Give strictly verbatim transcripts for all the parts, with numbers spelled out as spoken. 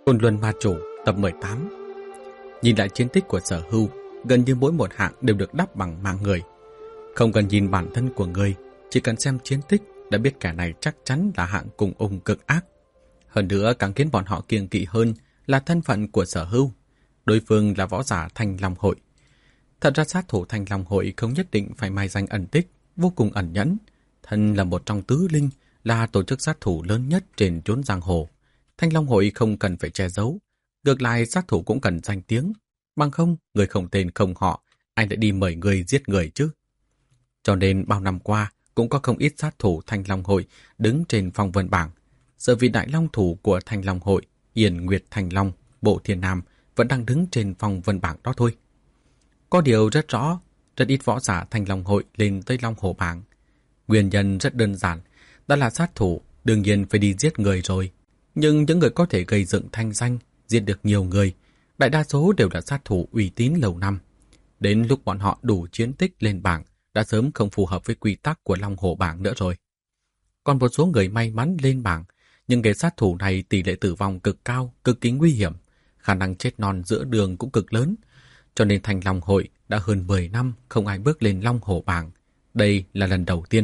Côn Luân Ma Chủ tập mười tám. Nhìn lại chiến tích của Sở Hưu, gần như mỗi một hạng đều được đắp bằng mạng người. Không cần nhìn bản thân của người, chỉ cần xem chiến tích đã biết kẻ này chắc chắn là hạng cùng ung cực ác. Hơn nữa càng khiến bọn họ kiêng kỵ hơn là thân phận của Sở Hưu. Đối phương là võ giả Thanh Long Hội. Thật ra sát thủ Thanh Long Hội không nhất định phải mai danh ẩn tích, vô cùng ẩn nhẫn. Thân là một trong tứ linh, là tổ chức sát thủ lớn nhất trên chốn giang hồ. Thanh Long Hội không cần phải che giấu. Ngược lại sát thủ cũng cần danh tiếng. Bằng không, người không tên không họ, ai lại đi mời người giết người chứ? Cho nên bao năm qua, cũng có không ít sát thủ Thanh Long Hội đứng trên phong vân bảng. Giờ vì đại long thủ của Thanh Long Hội, Yên Nguyệt Thanh Long, Bộ Thiên Nam vẫn đang đứng trên phong vân bảng đó thôi. Có điều rất rõ, rất ít võ giả Thanh Long Hội lên tới Long Hổ bảng. Nguyên nhân rất đơn giản, đó là sát thủ đương nhiên phải đi giết người rồi. Nhưng những người có thể gây dựng thanh danh, giết được nhiều người, đại đa số đều là sát thủ uy tín lâu năm. Đến lúc bọn họ đủ chiến tích lên bảng, đã sớm không phù hợp với quy tắc của Long Hổ bảng nữa rồi. Còn một số người may mắn lên bảng, nhưng người sát thủ này tỷ lệ tử vong cực cao, cực kỳ nguy hiểm, khả năng chết non giữa đường cũng cực lớn. Cho nên Thanh Long Hội đã hơn mười năm không ai bước lên Long Hổ bảng. Đây là lần đầu tiên.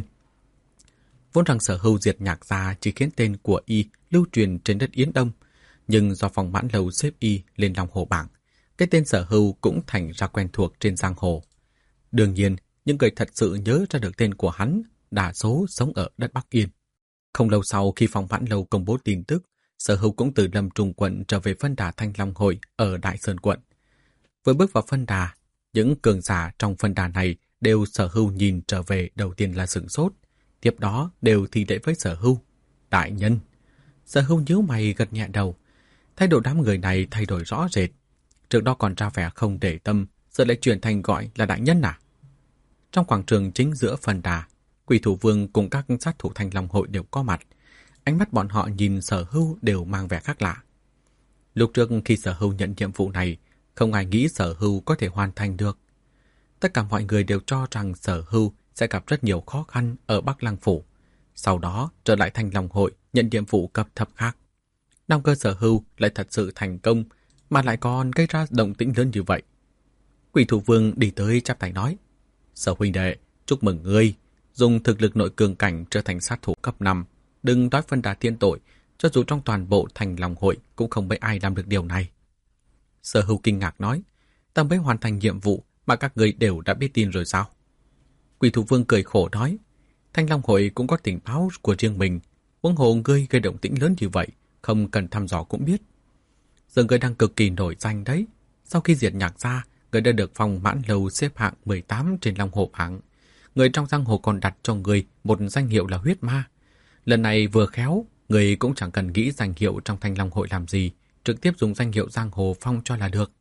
Vốn rằng Sở Hưu diệt Nhạc Gia chỉ khiến tên của y lưu truyền trên đất Yến Đông, nhưng do Phong Mãn Lâu xếp y lên Long Hổ bảng, cái tên Sở Hưu cũng thành ra quen thuộc trên giang hồ. Đương nhiên, những người thật sự nhớ ra được tên của hắn, đa số sống ở đất Bắc Yên. Không lâu sau khi Phong Mãn Lâu công bố tin tức, Sở Hưu cũng từ Lâm Trung quận trở về phân đà Thanh Long Hội ở Đại Sơn quận. Vừa bước vào phân đà, những cường giả trong phân đà này đều Sở Hưu nhìn trở về đầu tiên là sửng sốt, tiếp đó đều thi lễ với Sở Hưu. Đại nhân. Sở Hưu nhíu mày gật nhẹ đầu. Thái độ đám người này thay đổi rõ rệt. Trước đó còn ra vẻ không để tâm, giờ lại chuyển thành gọi là đại nhân à? Trong quảng trường chính giữa phân đà, Quỷ Thủ Vương cùng các sát thủ Thanh Long Hội đều có mặt. Ánh mắt bọn họ nhìn Sở Hưu đều mang vẻ khác lạ. Lúc trước khi Sở Hưu nhận nhiệm vụ này, không ai nghĩ Sở Hưu có thể hoàn thành được. Tất cả mọi người đều cho rằng Sở Hưu sẽ gặp rất nhiều khó khăn ở Bắc Lăng Phủ. Sau đó trở lại Thanh Long Hội nhận nhiệm vụ cấp thấp khác. Nam cơ Sở Hưu lại thật sự thành công, mà lại còn gây ra động tĩnh lớn như vậy. Quỷ Thủ Vương đi tới chắp tay nói: Sở huynh đệ, chúc mừng ngươi, dùng thực lực nội cường cảnh trở thành sát thủ cấp năm. Đừng nói phân đà thiên tội, cho dù trong toàn bộ Thanh Long Hội cũng không mấy ai làm được điều này. Sở Hưu kinh ngạc nói: Ta mới hoàn thành nhiệm vụ mà các ngươi đều đã biết tin rồi sao? Quỷ Thủ Vương cười khổ nói: Thanh Long Hội cũng có tình báo của riêng mình, huống hồ ngươi gây động tĩnh lớn như vậy, không cần thăm dò cũng biết. Giờ ngươi đang cực kỳ nổi danh đấy. Sau khi diệt Nhạc Gia, ngươi đã được Phong Mãn Lâu xếp hạng mười tám trên Long Hổ bảng. Người trong giang hồ còn đặt cho ngươi một danh hiệu là huyết ma. Lần này vừa khéo, ngươi cũng chẳng cần nghĩ danh hiệu trong Thanh Long Hội làm gì, trực tiếp dùng danh hiệu giang hồ phong cho là được.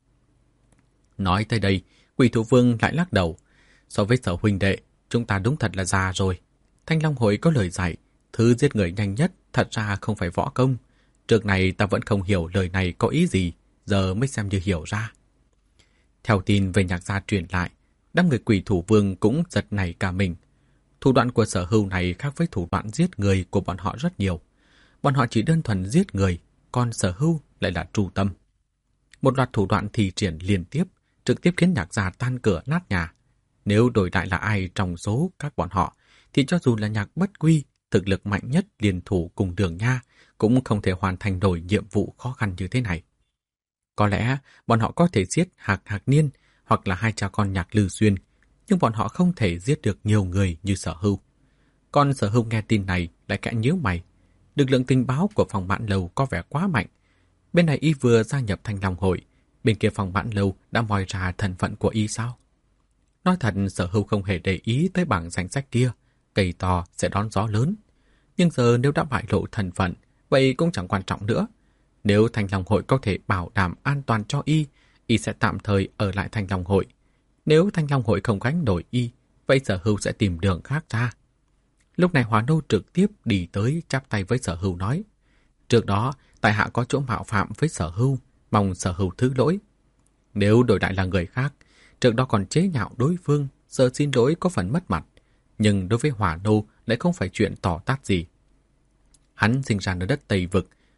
Nói tới đây, Quỷ Thủ Vương lại lắc đầu. So với Sở huynh đệ, chúng ta đúng thật là già rồi. Thanh Long Hội có lời dạy, thứ giết người nhanh nhất thật ra không phải võ công. Trước này ta vẫn không hiểu lời này có ý gì, giờ mới xem như hiểu ra. Theo tin về Nhạc Gia truyền lại, đám người Quỷ Thủ Vương cũng giật nảy cả mình. Thủ đoạn của Sở Hưu này khác với thủ đoạn giết người của bọn họ rất nhiều. Bọn họ chỉ đơn thuần giết người, còn Sở Hưu lại là tru tâm. Một loạt thủ đoạn thi triển liên tiếp, trực tiếp khiến Nhạc Gia tan cửa nát nhà. Nếu đổi lại là ai trong số các bọn họ, thì cho dù là Nhạc Bất Quy, thực lực mạnh nhất liên thủ cùng Đường Nha, cũng không thể hoàn thành nổi nhiệm vụ khó khăn như thế này. Có lẽ bọn họ có thể giết Hạc Hạc Niên hoặc là hai cha con Nhạc Lư Xuyên, nhưng bọn họ không thể giết được nhiều người như Sở Hưu. Còn Sở Hưu nghe tin này lại kẽ nhíu mày. Lực lượng tình báo của Phong Mãn Lâu có vẻ quá mạnh. Bên này y vừa gia nhập Thanh Long Hội, bên kia Phong Mãn Lâu đã moi ra thân phận của y sao? Nói thật, Sở Hưu không hề để ý tới bảng danh sách kia, cây to sẽ đón gió lớn. Nhưng giờ nếu đã bại lộ thân phận, vậy cũng chẳng quan trọng nữa. Nếu Thanh Long Hội có thể bảo đảm an toàn cho y, y sẽ tạm thời ở lại Thanh Long Hội. Nếu Thanh Long Hội không gánh nổi y, vậy Sở Hưu sẽ tìm đường khác ra. Lúc này Hỏa Nô trực tiếp đi tới chắp tay với Sở Hưu nói: Trước đó, tại hạ có chỗ mạo phạm với Sở Hưu, mong Sở Hưu thứ lỗi. Nếu đổi lại là người khác, trước đó còn chế nhạo đối phương, giờ xin lỗi có phần mất mặt. Nhưng đối với Hỏa Nô lại không phải chuyện tỏ tát gì. Hắn sinh ra ở đất Tây Vực,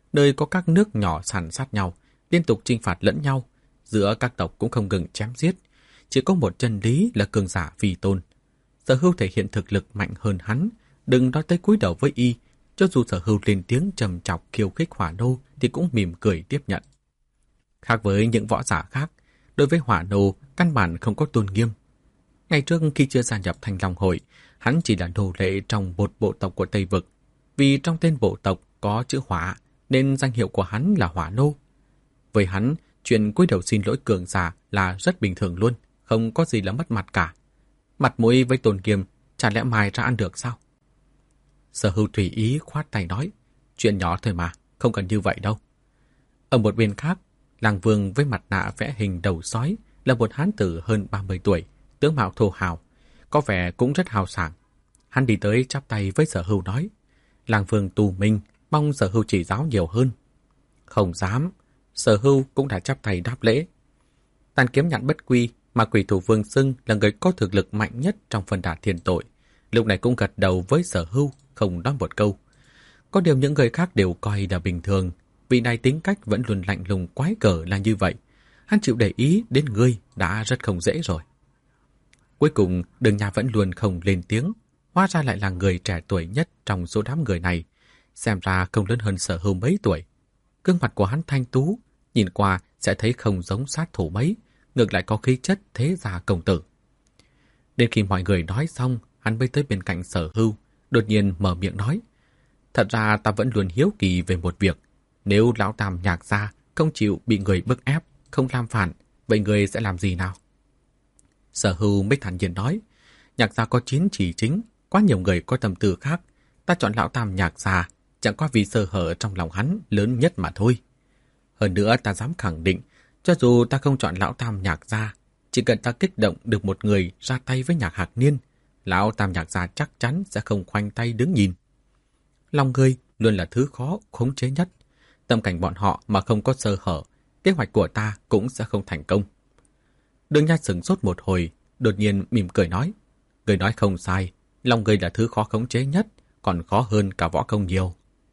nơi có các nước nhỏ sàn sát nhau, liên tục chinh phạt lẫn nhau, giữa các tộc cũng không ngừng chém giết. Chỉ có một chân lý là cường giả vi tôn. Sở Hưu thể hiện thực lực mạnh hơn hắn, đừng nói tới cúi đầu với y, cho dù Sở Hưu lên tiếng trầm chọc khiêu khích Hỏa Nô thì cũng mỉm cười tiếp nhận. Khác với những võ giả khác, đối với Hỏa Nô căn bản không có tôn nghiêm. Ngày trước khi chưa gia nhập Thanh Long Hội, hắn chỉ là nô lệ trong một bộ tộc của Tây Vực. Vì trong tên bộ tộc có chữ Hỏa, nên danh hiệu của hắn là Hỏa Nô. Với hắn, chuyện cúi đầu xin lỗi cường giả là rất bình thường luôn, không có gì là mất mặt cả. Mặt mũi với tôn nghiêm, chả lẽ mài ra ăn được sao? Sở Hưu tùy ý khoát tay nói, chuyện nhỏ thôi mà, không cần như vậy đâu. Ở một bên khác, Lang Vương với mặt nạ vẽ hình đầu sói là một hán tử hơn ba mươi tuổi, tướng mạo thô hào, có vẻ cũng rất hào sảng. Hắn đi tới chắp tay với Sở Hưu nói, Lang Vương tù minh, mong Sở Hưu chỉ giáo nhiều hơn. Không dám, Sở Hưu cũng đã chắp tay đáp lễ. Tàn kiếm nhạn bất quy mà Quỷ Thủ Vương xưng là người có thực lực mạnh nhất trong phân đà thiên tội, lúc này cũng gật đầu với Sở Hưu, không nói một câu. Có điều những người khác đều coi là bình thường, vị này tính cách vẫn luôn lạnh lùng quái cở là như vậy. Hắn chịu để ý đến ngươi đã rất không dễ rồi. Cuối cùng, Đường Nha vẫn luôn không lên tiếng, hóa ra lại là người trẻ tuổi nhất trong số đám người này, xem ra không lớn hơn Sở Hưu mấy tuổi. Gương mặt của hắn thanh tú, nhìn qua sẽ thấy không giống sát thủ mấy, ngược lại có khí chất thế gia công tử. Đến khi mọi người nói xong, hắn mới tới bên cạnh Sở Hưu, đột nhiên mở miệng nói, thật ra ta vẫn luôn hiếu kỳ về một việc, nếu lão Tam Nhạc gia không chịu bị người bức ép, không làm phản, vậy người sẽ làm gì nào? Sở Hưu mới thản nhiên nói, Nhạc gia có chín chỉ chính, quá nhiều người có tâm tư khác, ta chọn lão Tam Nhạc gia chẳng qua vì sơ hở trong lòng hắn lớn nhất mà thôi. Hơn nữa ta dám khẳng định, cho dù ta không chọn lão Tam Nhạc gia, chỉ cần ta kích động được một người ra tay với Nhạc Hạc Niên, lão Tam Nhạc gia chắc chắn sẽ không khoanh tay đứng nhìn. Lòng người luôn là thứ khó khống chế nhất. Tâm cảnh bọn họ mà không có sơ hở, kế hoạch của ta cũng sẽ không thành công. Đường Nha sửng sốt một hồi, đột nhiên mỉm cười nói, người nói không sai, lòng người là thứ khó khống chế nhất, còn khó hơn cả võ công nhiều.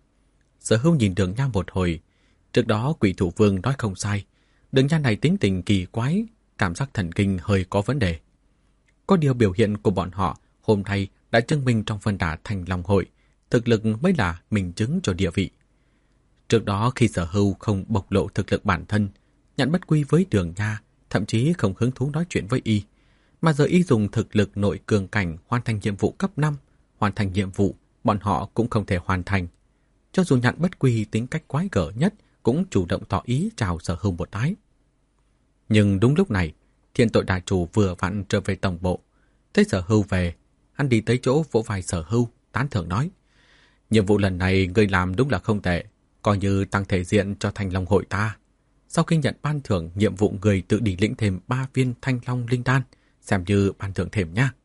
Sở Hưu nhìn Đường Nha một hồi, trước đó Quỷ Thủ Vương nói không sai, Đường Nha này tính tình kỳ quái, cảm giác thần kinh hơi có vấn đề. Có điều biểu hiện của bọn họ hôm nay đã chứng minh trong phân đà Thanh Long Hội, thực lực mới là minh chứng cho địa vị. Trước đó khi Sở Hưu không bộc lộ thực lực bản thân, Nhạn Bất Quy với Đường Nha thậm chí không hứng thú nói chuyện với y, mà giờ y dùng thực lực nội cường cảnh hoàn thành nhiệm vụ cấp năm, hoàn thành nhiệm vụ bọn họ cũng không thể hoàn thành. Cho dù Nhạn Bất Quy tính cách quái gở nhất cũng chủ động tỏ ý chào Sở Hưu một cái. Nhưng đúng lúc này, Thiên Tội Đại Chủ vừa vặn trở về tổng bộ, thấy Sở Hưu về, hắn đi tới chỗ vỗ vai Sở Hưu, tán thưởng nói, nhiệm vụ lần này ngươi làm đúng là không tệ, coi như tăng thể diện cho Thanh Long Hội ta. Sau khi nhận ban thưởng nhiệm vụ, người tự đi lĩnh thêm ba viên Thanh Long linh đan, xem như ban thưởng thêm nha.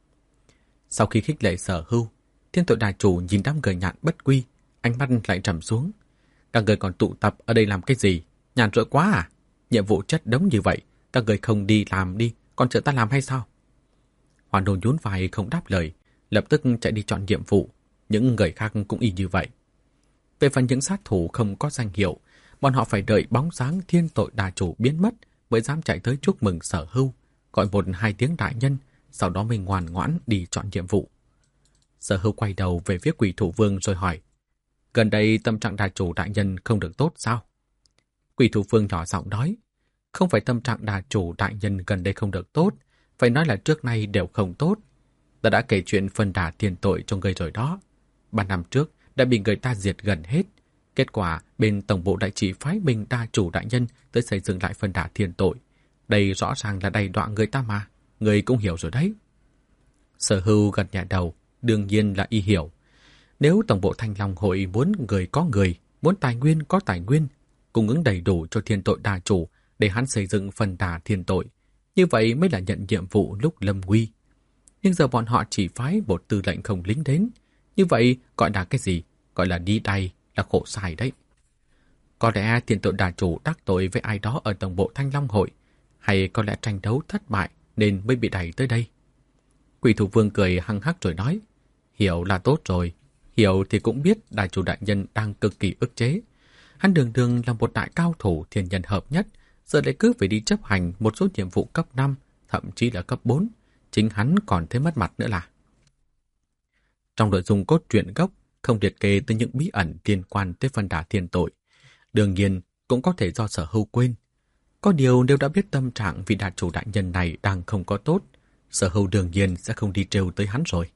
Sau khi khích lệ Sở Hưu, Thiên Tội Đại Chủ nhìn đám người Nhạn Bất Quy, ánh mắt lại trầm xuống. Các người còn tụ tập ở đây làm cái gì? Nhàn rỗi quá à? Nhiệm vụ chất đống như vậy, các người không đi làm đi, còn chờ ta làm hay sao? Hoàn Đôn nhún vai không đáp lời, lập tức chạy đi chọn nhiệm vụ. Những người khác cũng y như vậy. Về phần những sát thủ không có danh hiệu, bọn họ phải đợi bóng dáng Thiên Tội Đại Chủ biến mất mới dám chạy tới chúc mừng Sở Hưu, gọi một hai tiếng đại nhân, sau đó mình ngoan ngoãn đi chọn nhiệm vụ. Sở Hưu quay đầu về phía Quỷ Thủ Vương rồi hỏi, gần đây tâm trạng Đại Chủ đại nhân không được tốt sao? Quỷ Thủ Vương nhỏ giọng nói, không phải tâm trạng Đại Chủ đại nhân gần đây không được tốt, phải nói là trước nay đều không tốt. Ta đã kể chuyện phân đà tiền tội cho người rồi đó. Ba năm trước đã bị người ta diệt gần hết. Kết quả bên tổng bộ đại chỉ phái mình Đa Chủ đại nhân tới xây dựng lại phân đà thiên tội. Đây rõ ràng là đầy đọa người ta mà. Người cũng hiểu rồi đấy. Sở Hưu gật nhẹ đầu, đương nhiên là y hiểu. Nếu tổng bộ Thanh Long Hội muốn người có người, muốn tài nguyên có tài nguyên, cung ứng đầy đủ cho Thiên Tội Đa Chủ để hắn xây dựng phân đà thiên tội, như vậy mới là nhận nhiệm vụ lúc lâm nguy. Nhưng giờ bọn họ chỉ phái một tư lệnh không lính đến, như vậy gọi là cái gì? Gọi là đi đày, là khổ sai đấy. Có lẽ Thiên Tội Đa Chủ đắc tội với ai đó ở tổng bộ Thanh Long Hội, hay có lẽ tranh đấu thất bại nên mới bị đẩy tới đây. Quỷ Thủ Vương cười hăng hắc rồi nói, hiểu là tốt rồi, hiểu thì cũng biết Đại Chủ đại nhân đang cực kỳ ức chế. Hắn đường đường là một đại cao thủ thiên nhân hợp nhất, giờ lại cứ phải đi chấp hành một số nhiệm vụ cấp năm, thậm chí là cấp bốn. Chính hắn còn thấy mất mặt nữa là. Trong nội dung cốt truyện gốc không liệt kê tới những bí ẩn liên quan tới phân đà thiên tội. Đương nhiên cũng có thể do Sở Hưu quên. Có điều nếu đã biết tâm trạng vị đại chủ đại nhân này đang không có tốt, Sở Hưu đương nhiên sẽ không đi trêu tới hắn rồi.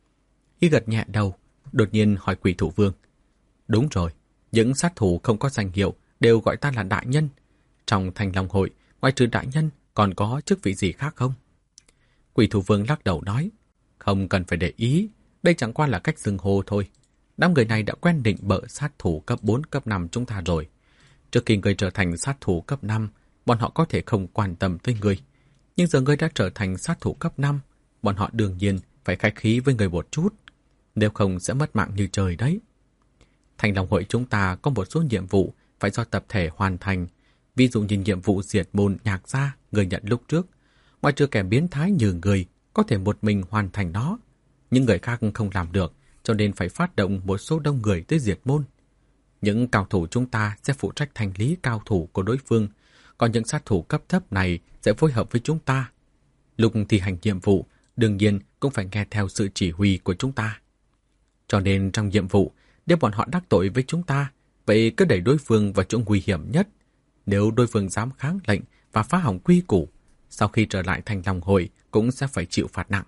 Y gật nhẹ đầu, đột nhiên hỏi Quỷ Thủ Vương. Đúng rồi, những sát thủ không có danh hiệu đều gọi ta là đại nhân. Trong Thanh Long Hội, ngoài trừ đại nhân, còn có chức vị gì khác không? Quỷ Thủ Vương lắc đầu nói, không cần phải để ý, đây chẳng qua là cách xưng hô thôi. Đám người này đã quen định bợ sát thủ cấp bốn, cấp năm chúng ta rồi. Trước khi người trở thành sát thủ cấp năm, bọn họ có thể không quan tâm tới người. Nhưng giờ người đã trở thành sát thủ cấp năm, bọn họ đương nhiên phải khách khí với người một chút. Nếu không sẽ mất mạng như trời đấy. Thanh Long Hội chúng ta có một số nhiệm vụ phải do tập thể hoàn thành. Ví dụ như nhiệm vụ diệt môn Nhạc Gia người nhận lúc trước. Ngoài trừ kẻ biến thái như người có thể một mình hoàn thành nó. Những người khác không làm được, cho nên phải phát động một số đông người tới diệt môn. Những cao thủ chúng ta sẽ phụ trách thanh lý cao thủ của đối phương, còn những sát thủ cấp thấp này sẽ phối hợp với chúng ta. Lúc thi hành nhiệm vụ, đương nhiên cũng phải nghe theo sự chỉ huy của chúng ta. Cho nên trong nhiệm vụ, nếu bọn họ đắc tội với chúng ta, vậy cứ đẩy đối phương vào chỗ nguy hiểm nhất. Nếu đối phương dám kháng lệnh và phá hỏng quy củ, sau khi trở lại Thanh Long Hội cũng sẽ phải chịu phạt nặng.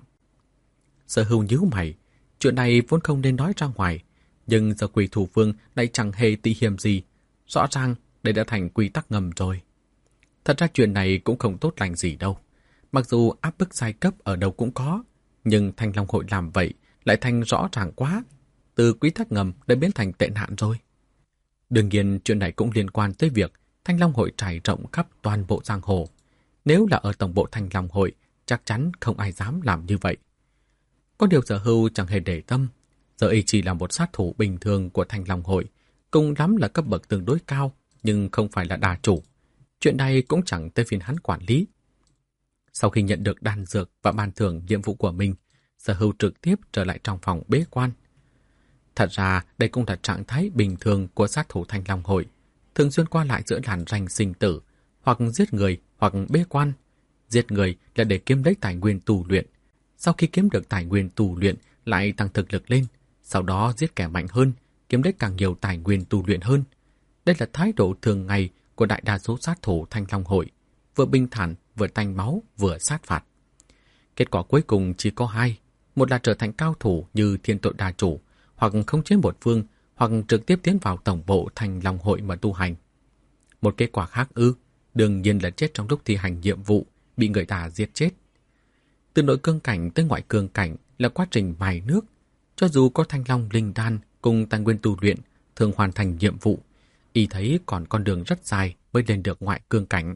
Sở Hưu nhíu mày, chuyện này vốn không nên nói ra ngoài, nhưng giờ Quỷ Thủ Vương lại chẳng hề tị hiềm gì. Rõ ràng đây đã thành quy tắc ngầm rồi. Thật ra chuyện này cũng không tốt lành gì đâu. Mặc dù áp bức giai cấp ở đâu cũng có, nhưng Thanh Long Hội làm vậy lại thành rõ ràng quá. Từ quy tắc ngầm đã biến thành tệ nạn rồi. Đương nhiên chuyện này cũng liên quan tới việc Thanh Long Hội trải rộng khắp toàn bộ giang hồ. Nếu là ở tổng bộ Thanh Long Hội, chắc chắn không ai dám làm như vậy. Có điều Sở Hưu chẳng hề để tâm. Giờ y chỉ là một sát thủ bình thường của Thanh Long Hội, cùng lắm là cấp bậc tương đối cao, nhưng không phải là đà chủ. Chuyện này cũng chẳng tới phiên hắn quản lý. Sau khi nhận được đan dược và ban thưởng nhiệm vụ của mình, Sở Hưu trực tiếp trở lại trong phòng bế quan. Thật ra đây cũng là trạng thái bình thường của sát thủ Thanh Long Hội, thường xuyên qua lại giữa làn ranh sinh tử, hoặc giết người hoặc bế quan. Giết người là để kiếm lấy tài nguyên tu luyện. Sau khi kiếm được tài nguyên tu luyện lại tăng thực lực lên, sau đó giết kẻ mạnh hơn, kiếm lấy càng nhiều tài nguyên tu luyện hơn. Đây là thái độ thường ngày của đại đa số sát thủ Thanh Long Hội, vừa bình thản, vừa tanh máu, vừa sát phạt. Kết quả cuối cùng chỉ có hai, một là trở thành cao thủ như Thiên Tội Đà Chủ, hoặc khống chế một phương, hoặc trực tiếp tiến vào tổng bộ Thanh Long Hội mà tu hành. Một kết quả khác ư, đương nhiên là chết trong lúc thi hành nhiệm vụ, bị người ta giết chết. Từ nội cương cảnh tới ngoại cương cảnh là quá trình mài nước. Cho dù có Thanh Long linh đan cùng tài nguyên tu luyện, thường hoàn thành nhiệm vụ, y thấy còn con đường rất dài mới lên được ngoại cương cảnh.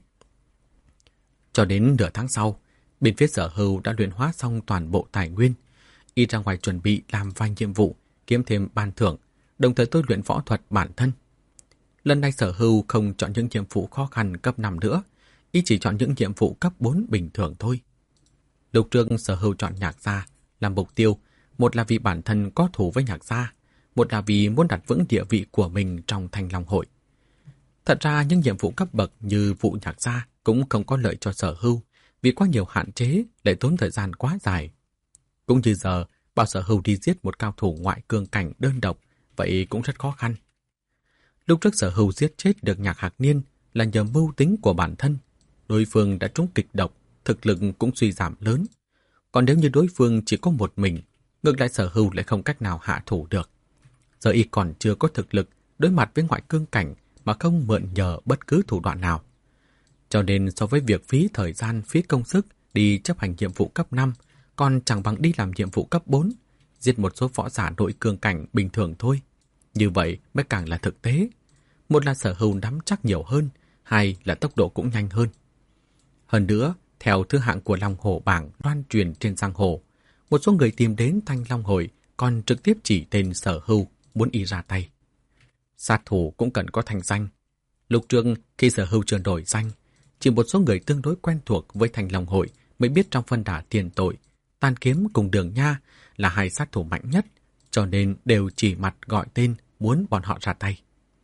Cho đến nửa tháng sau, bên phía Sở Hưu đã luyện hóa xong toàn bộ tài nguyên. Y ra ngoài chuẩn bị làm vài nhiệm vụ, kiếm thêm ban thưởng, đồng thời tôi luyện võ thuật bản thân. Lần này Sở Hưu không chọn những nhiệm vụ khó khăn cấp năm nữa, y chỉ chọn những nhiệm vụ cấp bốn bình thường thôi. Lúc trước Sở Hưu chọn Nhạc Gia làm mục tiêu, một là vì bản thân có thù với Nhạc Gia, một là vì muốn đặt vững địa vị của mình trong Thanh Long Hội. Thật ra những nhiệm vụ cấp bậc như vụ Nhạc Gia cũng không có lợi cho Sở Hưu, vì quá nhiều hạn chế lại tốn thời gian quá dài. Cũng như giờ, bảo Sở Hưu đi giết một cao thủ ngoại cương cảnh đơn độc, vậy cũng rất khó khăn. Lúc trước Sở Hưu giết chết được Nhạc Hạc Niên là nhờ mưu tính của bản thân. Đối phương đã trúng kịch độc, thực lực cũng suy giảm lớn. Còn nếu như đối phương chỉ có một mình, ngược lại Sở Hưu lại không cách nào hạ thủ được. Giờ y còn chưa có thực lực đối mặt với ngoại cương cảnh mà không mượn nhờ bất cứ thủ đoạn nào. Cho nên so với việc phí thời gian, phí công sức đi chấp hành nhiệm vụ cấp năm, còn chẳng bằng đi làm nhiệm vụ cấp bốn, giết một số võ giả nội cương cảnh bình thường thôi. Như vậy mới càng là thực tế. Một là Sở Hưu nắm chắc nhiều hơn, hai là tốc độ cũng nhanh hơn. Hơn nữa, theo thứ hạng của Long Hổ bảng loan truyền trên giang hồ, một số người tìm đến Thanh Long Hội còn trực tiếp chỉ tên Sở Hưu muốn y ra tay. Sát thủ cũng cần có thanh danh. Lúc trước khi Sở Hưu chưa đổi danh, chỉ một số người tương đối quen thuộc với Thanh Long Hội mới biết trong phân đà tiền tội, Tàn Kiếm cùng Đường Nha là hai sát thủ mạnh nhất, cho nên đều chỉ mặt gọi tên muốn bọn họ ra tay.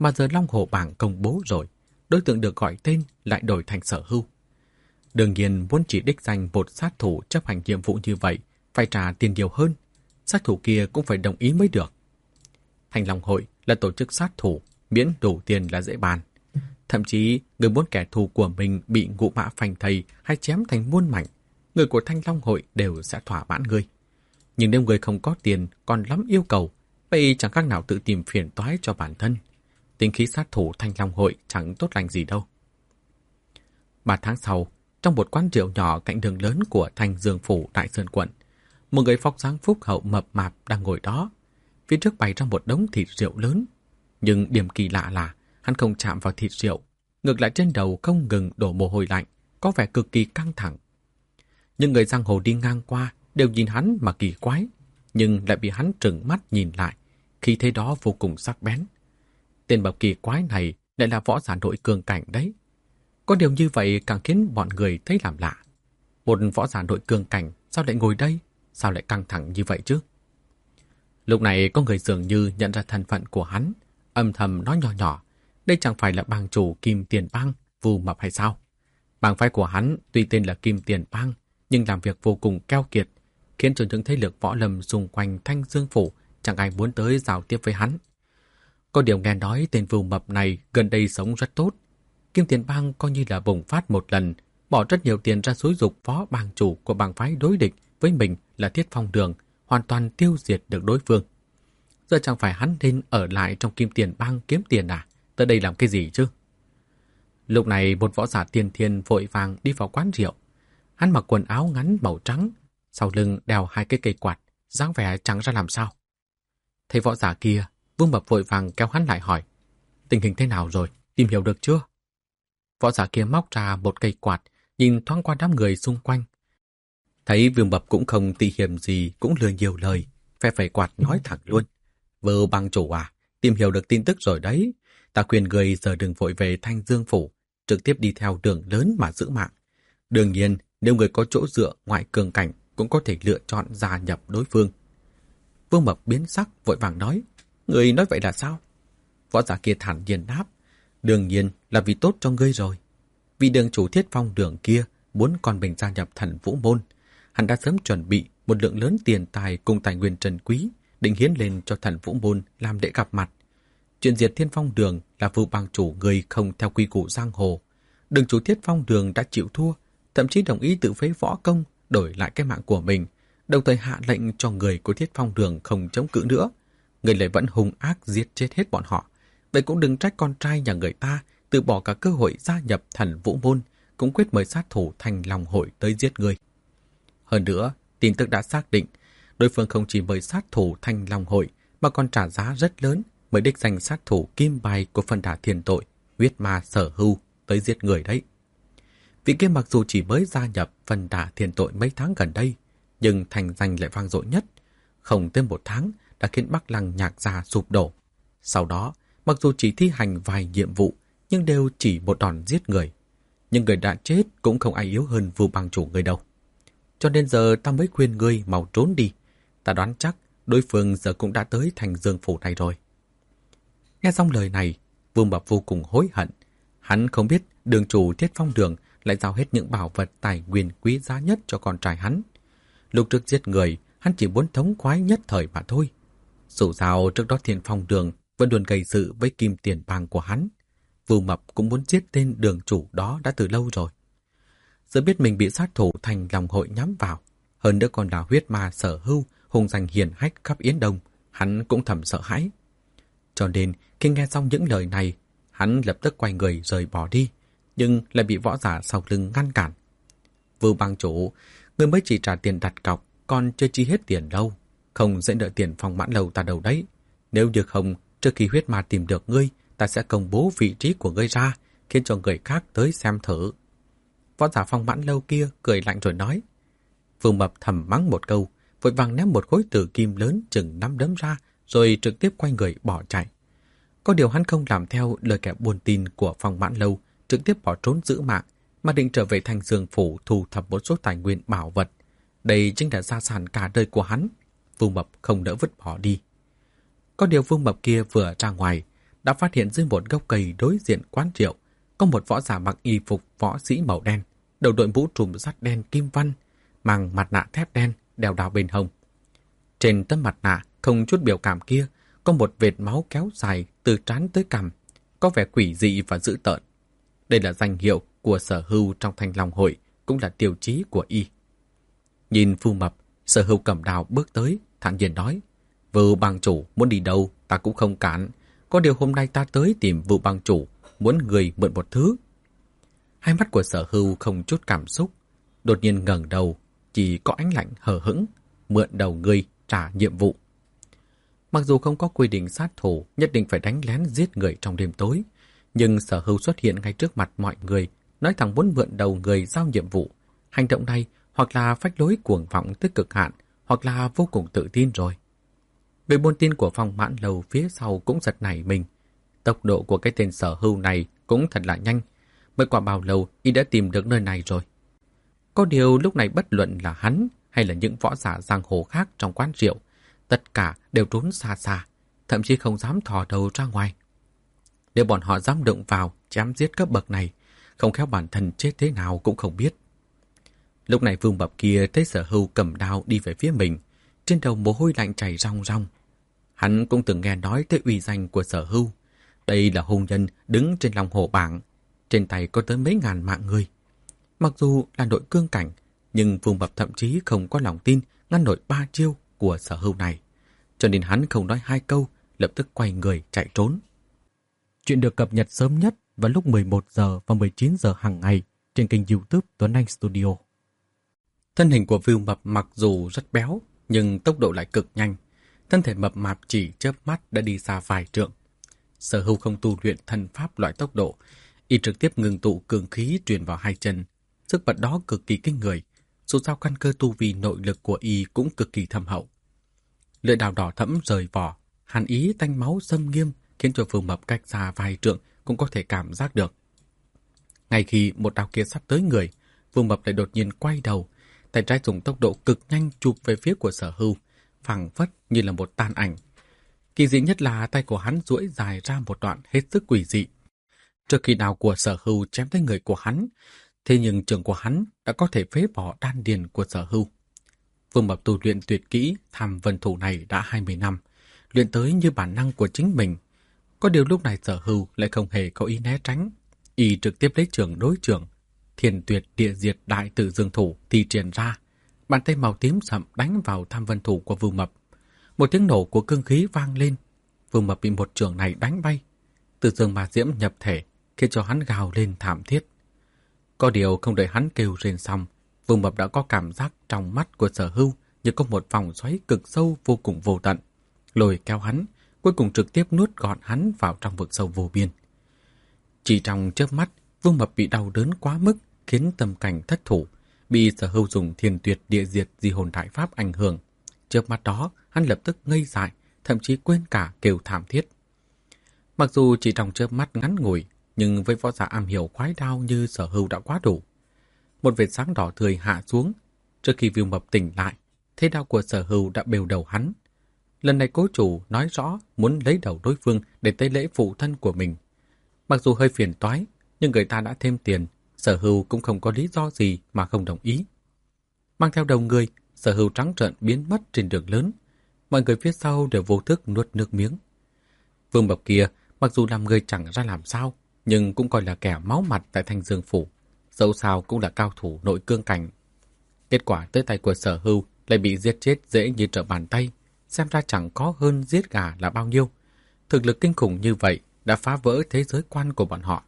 mà giờ Long Hổ bảng công bố rồi, đối tượng được gọi tên lại đổi thành Sở Hưu. Đương nhiên muốn chỉ đích danh một sát thủ chấp hành nhiệm vụ như vậy, phải trả tiền nhiều hơn. Sát thủ kia cũng phải đồng ý mới được. Thanh Long Hội là tổ chức sát thủ, miễn đủ tiền là dễ bàn. Thậm chí, người muốn kẻ thù của mình bị ngụ mã phanh thây hay chém thành muôn mảnh, người của Thanh Long Hội đều sẽ thỏa mãn người. Nhưng nếu người không có tiền còn lắm yêu cầu, vậy chẳng khác nào tự tìm phiền toái cho bản thân. Tính khí sát thủ Thanh Long Hội chẳng tốt lành gì đâu. Ba tháng sau, trong một quán rượu nhỏ cạnh đường lớn của Thanh Dương Phủ Đại Sơn Quận, một người phóc dáng phúc hậu mập mạp đang ngồi đó. Phía trước bày ra một đống thịt rượu lớn. Nhưng điểm kỳ lạ là hắn không chạm vào thịt rượu, ngược lại trên đầu không ngừng đổ mồ hôi lạnh, có vẻ cực kỳ căng thẳng. Những người giang hồ đi ngang qua đều nhìn hắn mà kỳ quái, nhưng lại bị hắn trừng mắt nhìn lại, khi thế đó vô cùng sắc bén. Tên bậc kỳ quái này lại là võ giả nội cường cảnh đấy. Có điều như vậy càng khiến bọn người thấy làm lạ. Một võ giả nội cường cảnh sao lại ngồi đây? Sao lại căng thẳng như vậy chứ? Lúc này có người dường như nhận ra thân phận của hắn, âm thầm nói nhỏ nhỏ, đây chẳng phải là bang chủ Kim Tiền Bang, Vu Mập hay sao? Bang phái của hắn tuy tên là Kim Tiền Bang, nhưng làm việc vô cùng keo kiệt, khiến cho những thế lực võ lâm xung quanh Thanh Dương Phủ chẳng ai muốn tới giao tiếp với hắn. Có điều nghe nói tên Vu Mập này gần đây sống rất tốt. Kim Tiền Bang coi như là bùng phát một lần, bỏ rất nhiều tiền ra xúi giục phó bang chủ của bang phái đối địch với mình là Thiết Phong Đường, hoàn toàn tiêu diệt được đối phương. Giờ chẳng phải hắn nên ở lại trong Kim Tiền Bang kiếm tiền à? Tới đây làm cái gì chứ? Lúc này một võ giả tiên thiên vội vàng đi vào quán rượu. Hắn mặc quần áo ngắn màu trắng, sau lưng đeo hai cái cây quạt, dáng vẻ chẳng ra làm sao. Thấy võ giả kia, Vương Mập vội vàng kéo hắn lại hỏi, tình hình thế nào rồi, tìm hiểu được chưa? Võ giả kia móc ra một cây quạt, nhìn thoáng qua đám người xung quanh. Thấy Vương Mập cũng không tị hiểm gì, cũng lừa nhiều lời, phe phẩy quạt nói thẳng luôn. Vơ bang chủ à, tìm hiểu được tin tức rồi đấy. Ta khuyên người giờ đừng vội về Thanh Dương Phủ, trực tiếp đi theo đường lớn mà giữ mạng. Đương nhiên, nếu người có chỗ dựa ngoại cường cảnh cũng có thể lựa chọn gia nhập đối phương. Vương Mập biến sắc vội vàng nói, người nói vậy là sao? Võ giả kia thản nhiên đáp, đương nhiên là vì tốt cho ngươi rồi. Vì đường chủ Thiết Phong Đường kia muốn con mình gia nhập Thần Vũ Môn, hắn đã sớm chuẩn bị một lượng lớn tiền tài cùng tài nguyên trân quý, định hiến lên cho Thần Vũ Môn làm lễ gặp mặt. Chuyện diệt Thiên Phong Đường là Vu bang chủ người không theo quy củ giang hồ. Đường chủ Thiết Phong Đường đã chịu thua, thậm chí đồng ý tự phế võ công đổi lại cái mạng của mình, đồng thời hạ lệnh cho người của Thiết Phong Đường không chống cự nữa. Người lại vẫn hung ác giết chết hết bọn họ. Vậy cũng đừng trách con trai nhà người ta từ bỏ cả cơ hội gia nhập Thần Vũ Môn, cũng quyết mời sát thủ Thanh Long Hội tới giết người. Hơn nữa, tin tức đã xác định, đối phương không chỉ mời sát thủ Thanh Long Hội mà còn trả giá rất lớn mới đích danh sát thủ kim bài của phân đà thiên tội, huyết ma Sở Hưu tới giết người đấy. Vị kia mặc dù chỉ mới gia nhập phân đà thiên tội mấy tháng gần đây, nhưng thành danh lại vang dội nhất. Không tới một tháng đã khiến Bắc Lăng Nhạc Gia sụp đổ. Sau đó, mặc dù chỉ thi hành vài nhiệm vụ, nhưng đều chỉ một đòn giết người. Nhưng người đã chết cũng không ai yếu hơn Vu bang chủ người đâu. Cho nên giờ ta mới khuyên ngươi mau trốn đi. Ta đoán chắc đối phương giờ cũng đã tới Thành Dương Phủ này rồi. Nghe xong lời này, Vương Mập vô cùng hối hận. Hắn không biết đường chủ Thiết Phong Đường lại giao hết những bảo vật tài nguyên quý giá nhất cho con trai hắn. Lúc trước giết người, hắn chỉ muốn thống khoái nhất thời mà thôi. Dù sao trước đó Thiên Phong Đường vẫn luôn gây sự với Kim Tiền Bang của hắn. Vương Mập cũng muốn giết tên đường chủ đó đã từ lâu rồi. Giờ biết mình bị sát thủ Thành Long Hội nhắm vào, hơn nữa còn là huyết ma Sở Hưu hùng danh hiển hách khắp Yến Đông, hắn cũng thầm sợ hãi. Cho nên khi nghe xong những lời này, hắn lập tức quay người rời bỏ đi, nhưng lại bị võ giả sau lưng ngăn cản. Vu bang chủ, ngươi mới chỉ trả tiền đặt cọc, còn chưa chi hết tiền đâu, không dễ nợ tiền Phong Mãn Lâu ta đâu đấy. Nếu như không, trước khi huyết ma tìm được ngươi, ta sẽ công bố vị trí của ngươi ra, khiến cho người khác tới xem thử. Võ giả Phong Mãn Lâu kia cười lạnh rồi nói. Vương Mập thầm mắng một câu, vội vàng ném một khối tử kim lớn chừng năm đấm ra, rồi trực tiếp quay người bỏ chạy. Có điều hắn không làm theo lời kẻ buồn tin của Phong Mãn Lâu, trực tiếp bỏ trốn giữ mạng, mà định trở về Thanh Dương Phủ thu thập một số tài nguyên bảo vật. Đây chính là gia sản cả đời của hắn. Vương Mập không đỡ vứt bỏ đi. Có điều Vương Mập kia vừa ra ngoài, đã phát hiện dưới một gốc cây đối diện quán rượu có một võ giả mặc y phục võ sĩ màu đen, đầu đội mũ trùm sắt đen kim văn, mang mặt nạ thép đen, đeo đao bên hông. Trên tấm mặt nạ không chút biểu cảm kia có một vệt máu kéo dài từ trán tới cằm, có vẻ quỷ dị và dữ tợn. Đây là danh hiệu của Sở Hưu trong Thanh Long hội, cũng là tiêu chí của y. Nhìn Vu Mập, Sở Hưu cầm đao bước tới, thản nhiên nói: Vưu bang chủ muốn đi đâu ta cũng không cản, có điều hôm nay ta tới tìm Vưu bang chủ, muốn người mượn một thứ. Hai mắt của Sở Hưu không chút cảm xúc, đột nhiên ngẩng đầu, chỉ có ánh lạnh hờ hững: Mượn đầu ngươi trả nhiệm vụ. Mặc dù không có quy định sát thủ nhất định phải đánh lén giết người trong đêm tối, nhưng Sở Hưu xuất hiện ngay trước mặt mọi người, nói thẳng muốn mượn đầu người giao nhiệm vụ. Hành động này hoặc là phách lối cuồng vọng tới cực hạn, hoặc là vô cùng tự tin rồi. Người buôn tin của Phong Mãn Lâu phía sau cũng giật nảy mình. Tốc độ của cái tên Sở Hưu này cũng thật là nhanh. Mới qua bao lâu y đã tìm được nơi này rồi. Có điều lúc này bất luận là hắn hay là những võ giả giang hồ khác trong quán rượu, tất cả đều trốn xa xa, thậm chí không dám thò đầu ra ngoài. Nếu bọn họ dám động vào chém giết cấp bậc này, không khéo bản thân chết thế nào cũng không biết. Lúc này Vương Mập kia thấy Sở Hưu cầm đao đi về phía mình, trên đầu mồ hôi lạnh chảy ròng ròng. Hắn cũng từng nghe nói tới uy danh của Sở Hưu. Đây là hung nhân đứng trên lòng hồ bảng, trên tay có tới mấy ngàn mạng người. Mặc dù là nội cương cảnh, nhưng Vương Mập thậm chí không có lòng tin ngăn nổi ba chiêu của Sở Hưu này, cho nên hắn không nói hai câu, lập tức quay người chạy trốn. Chuyện được cập nhật sớm nhất vào lúc mười một giờ và mười chín giờ hàng ngày trên kênh YouTube Tuấn Anh Studio. Thân hình của Vương Mập mặc dù rất béo, nhưng tốc độ lại cực nhanh. Thân thể mập mạp chỉ chớp mắt đã đi xa vài trượng. Sở Hưu không tu luyện thần pháp loại tốc độ, y trực tiếp ngừng tụ cường khí truyền vào hai chân. Sức bật đó cực kỳ kinh người, dù sao căn cơ tu vi nội lực của y cũng cực kỳ thâm hậu. Lưỡi đao đỏ thẫm rời vỏ, hàn ý tanh máu xâm nghiêm khiến cho Vương Mập cách xa vài trượng cũng có thể cảm giác được. Ngay khi một đao kia sắp tới người, Vương Mập lại đột nhiên quay đầu, tay trái dùng tốc độ cực nhanh chụp về phía của Sở Hưu, phảng phất như là một tàn ảnh. Kỳ dị nhất là tay của hắn duỗi dài ra một đoạn hết sức quỷ dị. Trước khi đao của Sở Hưu chém tới người của hắn, thế nhưng trường của hắn đã có thể phế bỏ đan điền của Sở Hưu. Vương Mập tu luyện tuyệt kỹ Tham Vân Thủ này đã hai mươi năm, luyện tới như bản năng của chính mình. Có điều lúc này Sở Hưu lại không hề có ý né tránh, y trực tiếp lấy trường đối trường, Thiên Tuyệt Địa Diệt Đại Tự Dương Thủ thi triển ra, bàn tay màu tím sậm đánh vào Tham Vân Thủ của Vương Mập. Một tiếng nổ của cương khí vang lên, Vương Mập bị một trường này đánh bay, Từ Dương Ma Diễm nhập thể, khiến cho hắn gào lên thảm thiết. Có điều không đợi hắn kêu rên xong, Vương Mập đã có cảm giác trong mắt của Sở Hưu như có một vòng xoáy cực sâu vô cùng vô tận, lôi kéo hắn, cuối cùng trực tiếp nuốt gọn hắn vào trong vực sâu vô biên. Chỉ trong chớp mắt, Vương Mập bị đau đớn quá mức, khiến tâm cảnh thất thủ, bị Sở Hưu dùng Thiên Tuyệt Địa Diệt Di Hồn Đại Pháp ảnh hưởng. Chớp mắt đó, hắn lập tức ngây dại, thậm chí quên cả kêu thảm thiết. Mặc dù chỉ trong chớp mắt ngắn ngủi, nhưng với võ giả am hiểu khoái đao như Sở Hưu đã quá đủ. Một vệt sáng đỏ tươi hạ xuống, trước khi Vương Mập tỉnh lại, thế đao của Sở Hưu đã bêu đầu hắn. Lần này cố chủ nói rõ muốn lấy đầu đối phương để tế lễ phụ thân của mình. Mặc dù hơi phiền toái, nhưng người ta đã thêm tiền, Sở Hưu cũng không có lý do gì mà không đồng ý. Mang theo đầu người, Sở Hưu trắng trợn biến mất trên đường lớn. Mọi người phía sau đều vô thức nuốt nước miếng. Vương Mập kia, mặc dù làm người chẳng ra làm sao, nhưng cũng coi là kẻ máu mặt tại Thanh Dương Phủ. Dẫu sao cũng là cao thủ nội cương cảnh. Kết quả tới tay của Sở Hưu lại bị giết chết dễ như trở bàn tay, xem ra chẳng có hơn giết gà là bao nhiêu. Thực lực kinh khủng như vậy đã phá vỡ thế giới quan của bọn họ.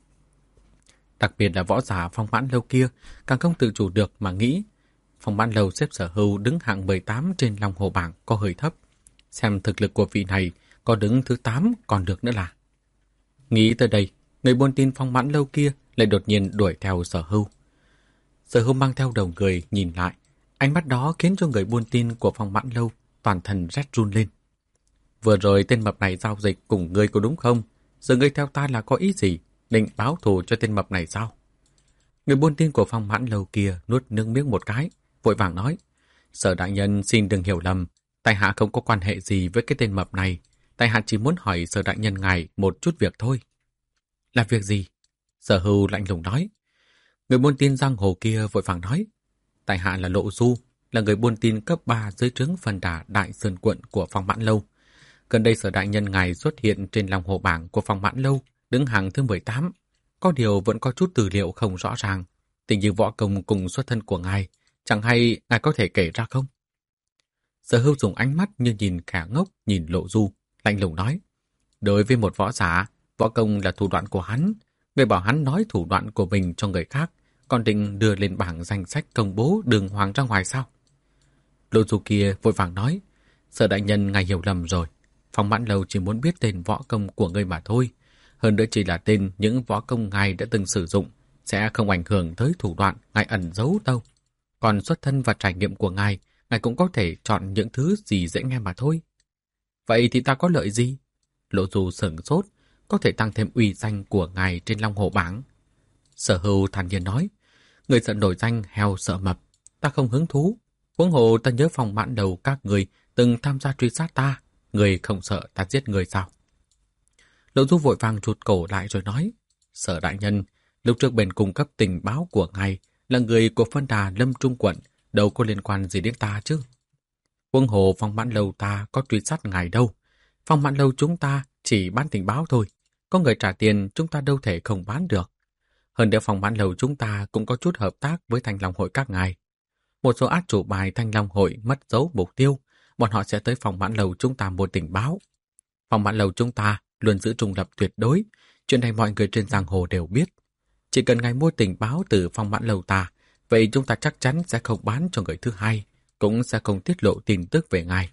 Đặc biệt là võ giả Phong Mãn Lâu kia càng không tự chủ được mà nghĩ Phong Mãn Lâu xếp Sở Hưu đứng hạng mười tám trên Long Hồ bảng có hơi thấp. Xem thực lực của vị này có đứng thứ tám còn được nữa là. Nghĩ tới đây, người buôn tin Phong Mãn Lâu kia lại đột nhiên đuổi theo Sở Hưu. Sở Hưu mang theo đầu người nhìn lại, ánh mắt đó khiến cho người buôn tin của Phong Mãn Lâu toàn thân rét run lên. Vừa rồi tên mập này giao dịch cùng ngươi có đúng không? Giờ ngươi theo ta là có ý gì? Định báo thù cho tên mập này sao? Người buôn tin của Phong Mãn Lâu kia nuốt nước miếng một cái, vội vàng nói: Sở đại nhân xin đừng hiểu lầm, tại hạ không có quan hệ gì với cái tên mập này. tại hạ chỉ muốn hỏi Sở đại nhân ngài một chút việc thôi. Là việc gì? Sở Hưu lạnh lùng nói. Người buôn tin giang hồ kia vội vàng nói. Tại hạ là Lộ Du, là người buôn tin cấp ba dưới trướng phần đà Đại Sơn quận của Phong Mãn Lâu. Gần đây Sở đại nhân ngài xuất hiện trên lòng hồ bảng của Phong Mãn Lâu, đứng hàng thứ mười tám. Có điều vẫn có chút tư liệu không rõ ràng. Tình như võ công cùng xuất thân của ngài, chẳng hay ngài có thể kể ra không? Sở Hưu dùng ánh mắt như nhìn kẻ ngốc nhìn Lộ Du, lạnh lùng nói. Đối với một võ giả, võ công là thủ đoạn của hắn. Người bảo hắn nói thủ đoạn của mình cho người khác, còn định đưa lên bảng danh sách công bố đường hoàng ra ngoài sao? Lộ Du kia vội vàng nói. Sở đại nhân ngài hiểu lầm rồi. Phong Mãn Lâu chỉ muốn biết tên võ công của người mà thôi. Hơn nữa chỉ là tên những võ công ngài đã từng sử dụng, sẽ không ảnh hưởng tới thủ đoạn ngài ẩn giấu đâu. Còn xuất thân và trải nghiệm của ngài, ngài cũng có thể chọn những thứ gì dễ nghe mà thôi. Vậy thì ta có lợi gì? Lộ Du sửng sốt, có thể tăng thêm uy danh của ngài trên Long Hồ bảng. Sở Hưu thản nhiên nói, người sợ nổi danh heo sợ mập, ta không hứng thú. Huống hồ ta nhớ Phong Mãn Lâu các người từng tham gia truy sát ta, người không sợ ta giết người sao? Lộ Du vội vàng rụt cổ lại rồi nói, Sở đại nhân, lúc trước bên cung cấp tình báo của ngài là người của phân đà Lâm Trung quận, đâu có liên quan gì đến ta chứ? Huống hồ Phong Mãn Lâu ta có truy sát ngài đâu. Phong Mãn Lâu chúng ta chỉ bán tình báo thôi. Có người trả tiền chúng ta đâu thể không bán được. Hơn nữa Phong Mãn Lâu chúng ta cũng có chút hợp tác với Thanh Long hội các ngài. Một số át chủ bài Thanh Long hội mất dấu mục tiêu, bọn họ sẽ tới Phong Mãn Lâu chúng ta mua tình báo. Phong Mãn Lâu chúng ta luôn giữ trung lập tuyệt đối. Chuyện này mọi người trên giang hồ đều biết. Chỉ cần ngài mua tình báo từ Phong Mãn Lâu ta, vậy chúng ta chắc chắn sẽ không bán cho người thứ hai, cũng sẽ không tiết lộ tin tức về ngài.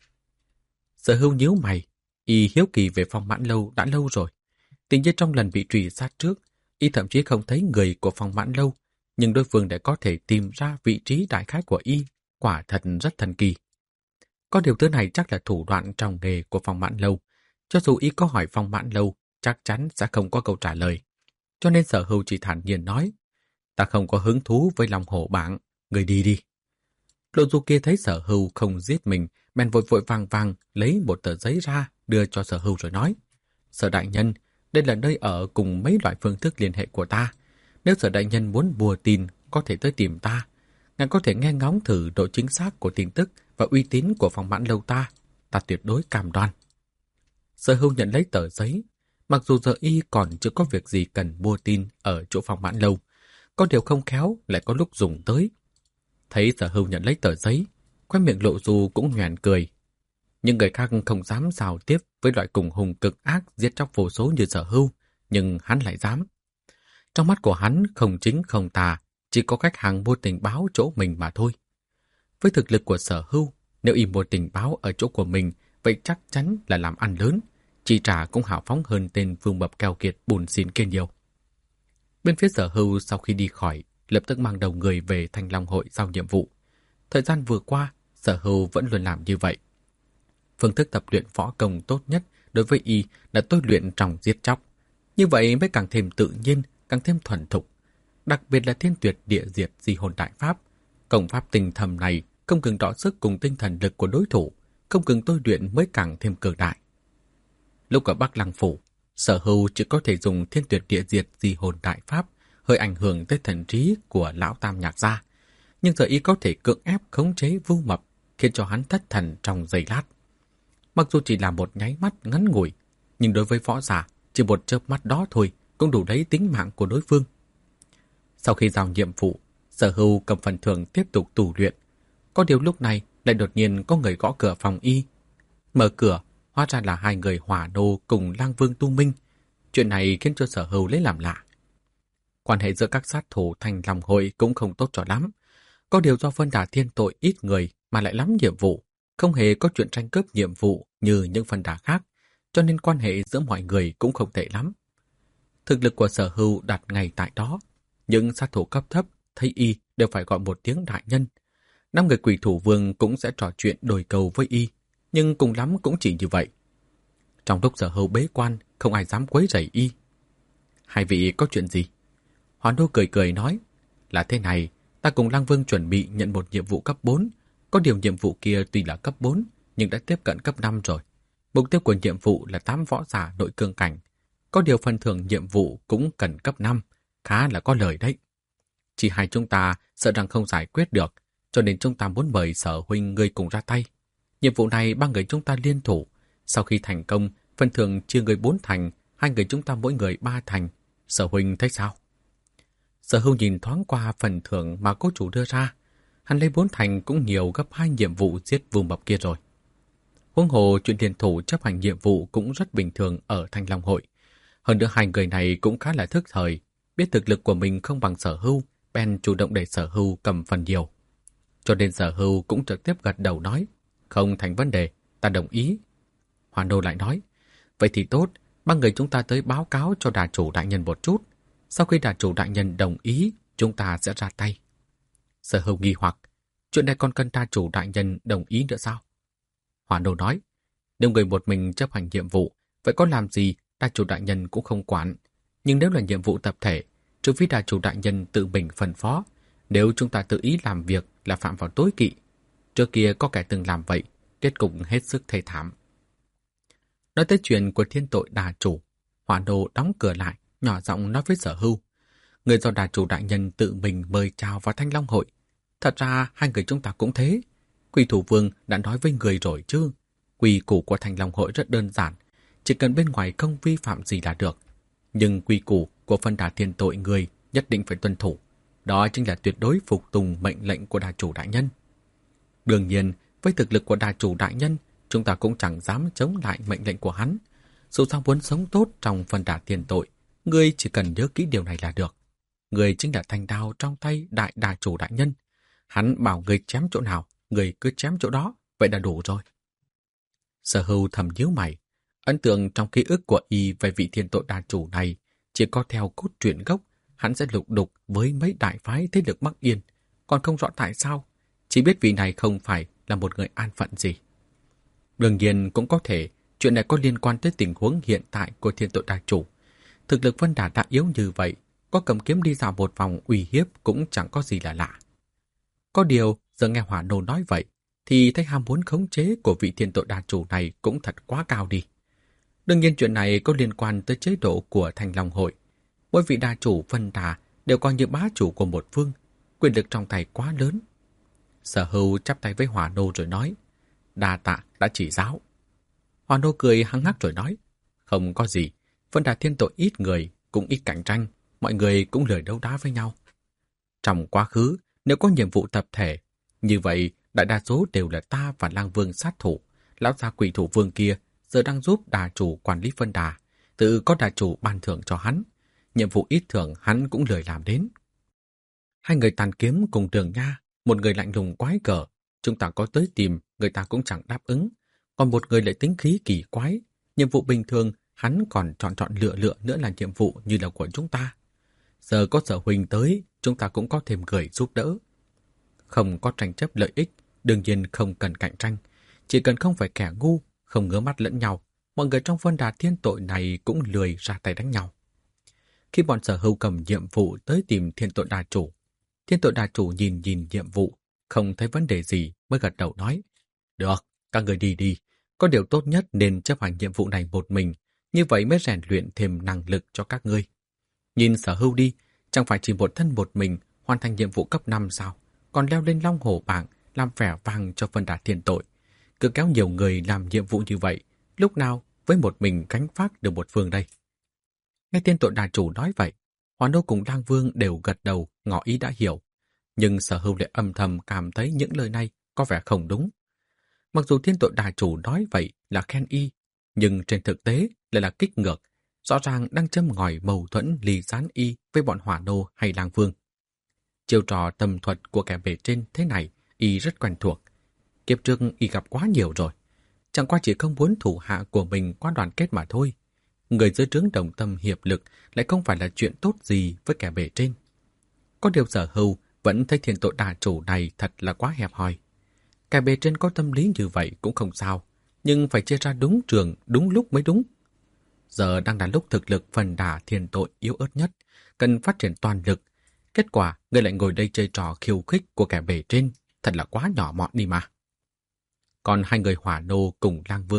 Sở Hưu nhíu mày, y hiếu kỳ về Phong Mãn Lâu đã lâu rồi. Tình như trong lần bị truy sát trước, y thậm chí không thấy người của Phong Mãn Lâu, nhưng đối phương đã có thể tìm ra vị trí đại khái của y, quả thật rất thần kỳ. Có điều thứ này chắc là thủ đoạn trong nghề của Phong Mãn Lâu. Cho dù y có hỏi Phong Mãn Lâu, chắc chắn sẽ không có câu trả lời. Cho nên Sở Hưu chỉ thản nhiên nói, ta không có hứng thú với lòng hổ bảng, người đi đi. Lộ Du kia thấy Sở Hưu không giết mình, bèn vội vội vàng vàng lấy một tờ giấy ra đưa cho Sở Hưu rồi nói, Sở đại nhân, đây là nơi ở cùng mấy loại phương thức liên hệ của ta. Nếu Sở đại nhân muốn bùa tin, có thể tới tìm ta. Ngài có thể nghe ngóng thử độ chính xác của tin tức và uy tín của Phong Mãn Lâu ta. Ta tuyệt đối cam đoan. Sở Hưu nhận lấy tờ giấy. Mặc dù giờ y còn chưa có việc gì cần mua tin ở chỗ Phong Mãn Lâu, có điều không khéo lại có lúc dùng tới. Thấy Sở Hưu nhận lấy tờ giấy, khóe miệng Lộ Du cũng nhoẻn cười. Những người khác không dám giao tiếp với loại cùng hùng cực ác giết chóc vô số như Sở Hưu, nhưng hắn lại dám. Trong mắt của hắn không chính không tà, chỉ có khách hàng mua tình báo chỗ mình mà thôi. Với thực lực của Sở Hưu, nếu y mua tình báo ở chỗ của mình, vậy chắc chắn là làm ăn lớn, chi trả cũng hào phóng hơn tên Vương Mập keo kiệt bùn xỉn kia nhiều. Bên phía Sở Hưu sau khi đi khỏi, lập tức mang đầu người về Thanh Long hội giao nhiệm vụ. Thời gian vừa qua, Sở Hưu vẫn luôn làm như vậy. Phương thức tập luyện võ công tốt nhất đối với y là tôi luyện trong giết chóc. Như vậy mới càng thêm tự nhiên, càng thêm thuần thục. Đặc biệt là Thiên Tuyệt Địa Diệt Di Hồn Đại Pháp. Công pháp tinh thầm này không ngừng đọ sức cùng tinh thần lực của đối thủ, không ngừng tôi luyện mới càng thêm cường đại. Lúc ở Bắc Lăng Phủ, Sở Hưu chỉ có thể dùng Thiên Tuyệt Địa Diệt Di Hồn Đại Pháp, hơi ảnh hưởng tới thần trí của lão Tam Nhạc gia. Nhưng giờ y có thể cưỡng ép khống chế Vưu Mập, khiến cho hắn thất thần trong giây lát. Mặc dù chỉ là một nháy mắt ngắn ngủi, nhưng đối với võ giả, chỉ một chớp mắt đó thôi cũng đủ lấy tính mạng của đối phương. Sau khi giao nhiệm vụ, Sở Hưu cầm phần thưởng tiếp tục tù luyện. Có điều lúc này lại đột nhiên có người gõ cửa phòng y. Mở cửa, hóa ra là hai người Hỏa Nô cùng Lang Vương Tu Minh. Chuyện này khiến cho Sở Hưu lấy làm lạ. Quan hệ giữa các sát thủ Thanh Long hội cũng không tốt cho lắm. Có điều do phân đà thiên tội ít người mà lại lắm nhiệm vụ, không hề có chuyện tranh cướp nhiệm vụ như những phân đà khác, cho nên quan hệ giữa mọi người cũng không tệ lắm. Thực lực của Sở Hưu đặt ngay tại đó. Những sát thủ cấp thấp thấy y đều phải gọi một tiếng đại nhân. Năm người quỷ thủ vương cũng sẽ trò chuyện đồi cầu với y, nhưng cùng lắm cũng chỉ như vậy. Trong lúc Sở Hưu bế quan, không ai dám quấy rầy y. Hai vị có chuyện gì? Hoán Đô cười cười nói, là thế này, ta cùng Lang Vương chuẩn bị nhận một nhiệm vụ cấp bốn. Có điều nhiệm vụ kia tuy là cấp bốn, nhưng đã tiếp cận cấp năm rồi. Mục tiêu của nhiệm vụ là tám võ giả nội cương cảnh. Có điều phần thưởng nhiệm vụ cũng cần cấp năm, khá là có lời đấy. Chỉ hai chúng ta sợ rằng không giải quyết được, cho nên chúng ta muốn mời Sở huynh ngươi cùng ra tay. Nhiệm vụ này ba người chúng ta liên thủ. Sau khi thành công, phần thưởng chia người bốn thành, hai người chúng ta mỗi người ba thành. Sở huynh thấy sao? Sở Hưu nhìn thoáng qua phần thưởng mà cô chủ đưa ra. Hắn lấy bốn thành cũng nhiều gấp hai nhiệm vụ giết vùng mập kia rồi. Huống hồ chuyện liên thủ chấp hành nhiệm vụ cũng rất bình thường ở Thanh Long hội. Hơn nữa hai người này cũng khá là thức thời, biết thực lực của mình không bằng Sở Hưu, bèn chủ động để Sở Hưu cầm phần nhiều. Cho nên Sở Hưu cũng trực tiếp gật đầu nói, không thành vấn đề, ta đồng ý. Hoàn Đô lại nói, vậy thì tốt, ba người chúng ta tới báo cáo cho đà chủ đại nhân một chút. Sau khi đà chủ đại nhân đồng ý, chúng ta sẽ ra tay. Sở Hưu nghi hoặc, chuyện này còn cần đà chủ đại nhân đồng ý nữa sao? Hoàn Đô nói, nếu người một mình chấp hành nhiệm vụ, vậy có làm gì đà chủ đại nhân cũng không quản. Nhưng nếu là nhiệm vụ tập thể, trừ phi đà chủ đại nhân tự mình phân phó, nếu chúng ta tự ý làm việc là phạm vào tối kỵ. Trước kia có kẻ từng làm vậy, kết cục hết sức thê thảm. Nói tới chuyện của thiên tội đà chủ, Hoàn Đô đóng cửa lại, nhỏ giọng nói với Sở Hưu. Người do đà chủ đại nhân tự mình mời chào vào Thanh Long hội. Thật ra hai người chúng ta cũng thế. Quỷ thủ vương đã nói với người rồi chứ. Quy củ của Thanh Long hội rất đơn giản, chỉ cần bên ngoài không vi phạm gì là được. Nhưng quy củ của phân đà thiên tội người nhất định phải tuân thủ. Đó chính là tuyệt đối phục tùng mệnh lệnh của đà chủ đại nhân. Đương nhiên, với thực lực của đà chủ đại nhân, chúng ta cũng chẳng dám chống lại mệnh lệnh của hắn. Dù sao muốn sống tốt trong phân đà thiên tội, ngươi chỉ cần nhớ kỹ điều này là được. Ngươi chính là thanh đao trong tay đại đà chủ đại nhân. Hắn bảo ngươi chém chỗ nào, ngươi cứ chém chỗ đó, vậy là đủ rồi. Sở Hưu thầm nhíu mày. Ấn tượng trong ký ức của y về vị thiên tội đà chủ này chỉ có theo cốt truyện gốc, hắn sẽ lục đục với mấy đại phái thế lực Bắc Yên, còn không rõ tại sao, chỉ biết vị này không phải là một người an phận gì. Đương nhiên cũng có thể chuyện này có liên quan tới tình huống hiện tại của thiên tội đà chủ. Thực lực Vân Đà đã yếu như vậy, có cầm kiếm đi dạo một vòng uy hiếp cũng chẳng có gì là lạ. Có điều, giờ nghe Hỏa Nô nói vậy, thì thấy ham muốn khống chế của vị thiên tội đà chủ này cũng thật quá cao đi. Đương nhiên chuyện này có liên quan tới chế độ của Thanh Long hội. Mỗi vị đà chủ Vân Đà đều coi như bá chủ của một phương, quyền lực trong tay quá lớn. Sở Hưu chắp tay với Hỏa Nô rồi nói, đa tạ đã chỉ giáo. Hỏa Nô cười hăng hắc rồi nói, không có gì, Vân Đà thiên tội ít người, cũng ít cạnh tranh, mọi người cũng lười đấu đá với nhau. Trong quá khứ, nếu có nhiệm vụ tập thể, như vậy đại đa số đều là ta và Lang Vương sát thủ. Lão già quỷ thủ vương kia giờ đang giúp đà chủ quản lý Vân Đà, tự có đà chủ ban thưởng cho hắn. Nhiệm vụ ít thưởng hắn cũng lười làm đến. Hai người tàn kiếm cùng Đường Nha, một người lạnh lùng quái cờ, chúng ta có tới tìm, người ta cũng chẳng đáp ứng. Còn một người lại tính khí kỳ quái, nhiệm vụ bình thường hắn còn chọn chọn lựa lựa nữa là nhiệm vụ như là của chúng ta. Giờ có Sở huynh tới, chúng ta cũng có thêm người giúp đỡ. Không có tranh chấp lợi ích, đương nhiên không cần cạnh tranh. Chỉ cần không phải kẻ ngu, không ngớ mắt lẫn nhau, mọi người trong Vân Đà thiên tội này cũng lười ra tay đánh nhau. Khi bọn Sở Hưu cầm nhiệm vụ tới tìm thiên tội đà chủ, thiên tội đà chủ nhìn nhìn nhiệm vụ, không thấy vấn đề gì mới gật đầu nói, được, các người đi đi, có điều tốt nhất nên chấp hành nhiệm vụ này một mình, như vậy mới rèn luyện thêm năng lực cho các ngươi. Nhìn Sở Hưu đi, chẳng phải chỉ một thân một mình hoàn thành nhiệm vụ cấp năm sao, còn leo lên long hổ bảng làm vẻ vang cho Vân Đà thiên tội. Cứ kéo nhiều người làm nhiệm vụ như vậy, lúc nào với một mình gánh vác được một phương đây. Nghe thiên tội đà chủ nói vậy, Hoàn Đô cùng Lang Vương đều gật đầu, ngỏ ý đã hiểu. Nhưng Sở Hưu lại âm thầm cảm thấy những lời này có vẻ không đúng. Mặc dù thiên tội đà chủ nói vậy là khen y, nhưng trên thực tế lại là kích ngược, rõ ràng đang châm ngòi mâu thuẫn ly gián y với bọn Hỏa Nô hay Lang Vương. Chiêu trò tầm thuật của kẻ bề trên thế này, y rất quen thuộc. Kiếp trước y gặp quá nhiều rồi. Chẳng qua chỉ không muốn thủ hạ của mình quá đoàn kết mà thôi. Người dưới trướng đồng tâm hiệp lực lại không phải là chuyện tốt gì với kẻ bề trên. Có điều Sở Hưu vẫn thấy thiên tội đà chủ này thật là quá hẹp hòi. Kẻ bề trên có tâm lý như vậy cũng không sao, nhưng phải chia ra đúng trường, đúng lúc mới đúng. Giờ đang là lúc thực lực phần đà thiên tội yếu ớt nhất, cần phát triển toàn lực. Kết quả, người lại ngồi đây chơi trò khiêu khích của kẻ bề trên, thật là quá nhỏ mọn đi mà. Còn hai người Hỏa Nô cùng Lang Vương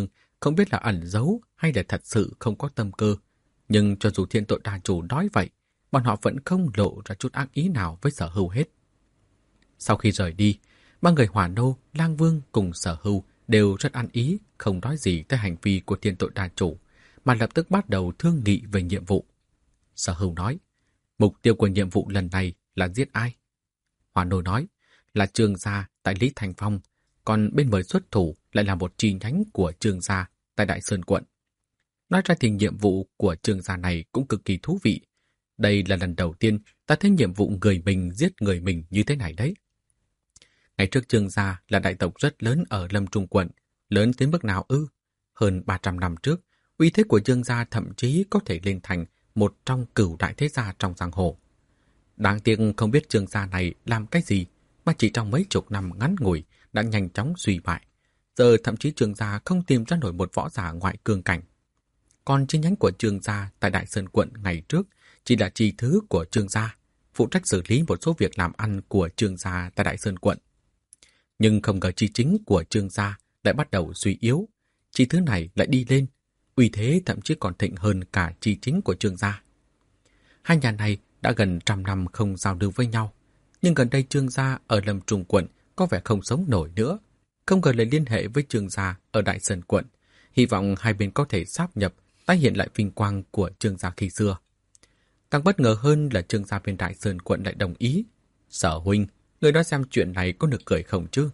không biết là ẩn giấu hay là thật sự không có tâm cơ. Nhưng cho dù thiên tội đa chủ nói vậy, bọn họ vẫn không lộ ra chút ác ý nào với Sở Hưu hết. Sau khi rời đi, ba người Hỏa Nô, Lang Vương cùng Sở Hưu đều rất ăn ý, không nói gì tới hành vi của thiên tội đa chủ, mà lập tức bắt đầu thương nghị về nhiệm vụ. Sở Hưu nói, mục tiêu của nhiệm vụ lần này là giết ai? Hỏa Nô nói, là Trương gia tại Lý Thành Phong, còn bên mời xuất thủ lại là một chi nhánh của Trương gia tại Đại Sơn quận. Nói ra thì nhiệm vụ của Trương gia này cũng cực kỳ thú vị. Đây là lần đầu tiên ta thấy nhiệm vụ người mình giết người mình như thế này đấy. Ngày trước Trương gia là đại tộc rất lớn ở Lâm Trung quận, lớn tới mức nào ư? Hơn ba trăm năm trước, uy thế của Trương gia thậm chí có thể lên thành một trong cửu đại thế gia trong giang hồ. Đáng tiếc không biết Trương gia này làm cái gì mà chỉ trong mấy chục năm ngắn ngủi đã nhanh chóng suy bại. Giờ thậm chí Trương gia không tìm ra nổi một võ giả ngoại cương cảnh. Còn chi nhánh của Trương gia tại Đại Sơn quận ngày trước chỉ là chi thứ của Trương gia, phụ trách xử lý một số việc làm ăn của Trương gia tại Đại Sơn quận. Nhưng không ngờ chi chính của Trương gia lại bắt đầu suy yếu, chi thứ này lại đi lên, uy thế thậm chí còn thịnh hơn cả chi chính của Trương gia. Hai nhà này đã gần trăm năm không giao lưu với nhau, nhưng gần đây Trương gia ở Lâm Trung quận có vẻ không sống nổi nữa, không ngờ lại liên hệ với Trương gia ở Đại Sơn quận, hy vọng hai bên có thể sáp nhập, tái hiện lại vinh quang của Trương gia khi xưa. Càng bất ngờ hơn là Trương gia bên Đại Sơn quận lại đồng ý. Sở huynh, người nói xem chuyện này có được cười không chứ?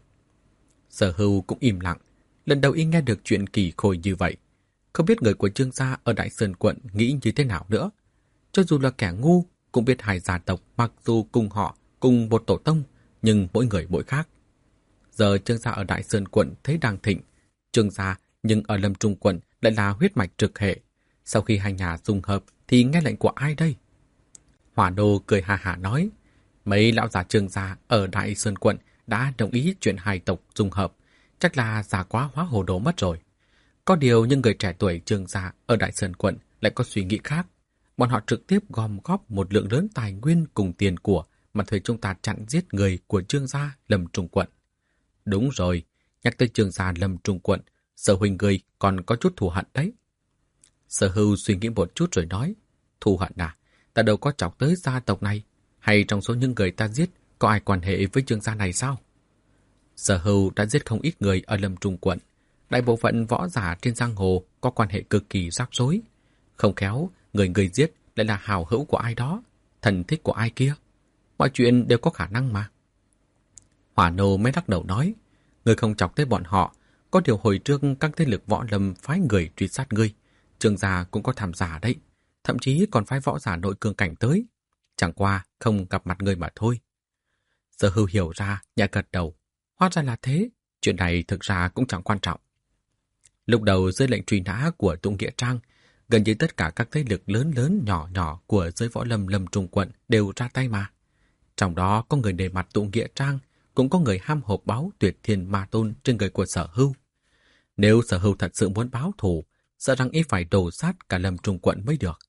Sở Hưu cũng im lặng, lần đầu y nghe được chuyện kỳ khôi như vậy. Không biết người của Trương gia ở Đại Sơn quận nghĩ như thế nào nữa. Cho dù là kẻ ngu, cũng biết hai gia tộc mặc dù cùng họ, cùng một tổ tông, nhưng mỗi người mỗi khác. Giờ Trương gia ở Đại Sơn quận thấy đang thịnh, Trương gia nhưng ở Lâm Trung quận lại là huyết mạch trực hệ. Sau khi hai nhà dung hợp thì nghe lệnh của ai đây? Hỏa Đô cười hà hả nói, mấy lão già Trương gia ở Đại Sơn quận đã đồng ý chuyện hai tộc dung hợp, chắc là già quá hóa hồ đồ mất rồi. Có điều những người trẻ tuổi Trương gia ở Đại Sơn quận lại có suy nghĩ khác. Bọn họ trực tiếp gom góp một lượng lớn tài nguyên cùng tiền của mà thuê chúng ta chặn giết người của Trương gia Lâm Trung quận. Đúng rồi, nhắc tới Trương gia Lâm Trung quận, Sở huynh người còn có chút thù hận đấy. Sở Hưu suy nghĩ một chút rồi nói, thù hận à? Ta đâu có chọc tới gia tộc này, hay trong số những người ta giết có ai quan hệ với Trương gia này sao? Sở Hưu đã giết không ít người ở Lâm Trung quận. Đại bộ phận võ giả trên giang hồ có quan hệ cực kỳ rắc rối. Không khéo, người người giết lại là hào hữu của ai đó, thần thích của ai kia. Mọi chuyện đều có khả năng mà. Hỏa Nô mới lắc đầu nói, người không chọc tới bọn họ, có điều hồi trước các thế lực võ lâm phái người truy sát ngươi. Trương gia cũng có tham gia đấy, thậm chí còn phái võ giả nội cương cảnh tới. Chẳng qua không gặp mặt người mà thôi. Sở Hưu hiểu ra, nhẹ gật đầu. Hóa ra là thế, chuyện này thực ra cũng chẳng quan trọng. Lúc đầu dưới lệnh truy nã của Tụng Nghĩa Trang, gần như tất cả các thế lực lớn lớn nhỏ nhỏ của giới võ lâm Lâm Trung quận đều ra tay mà. Trong đó có người đề mặt Tụng Nghĩa Trang, cũng có người ham hộp báo Tuyệt Thiên Ma Tôn trên người của Sở Hưu. Nếu Sở Hưu thật sự muốn báo thù, sợ rằng y phải đổ sát cả Lâm Trung quận mới được.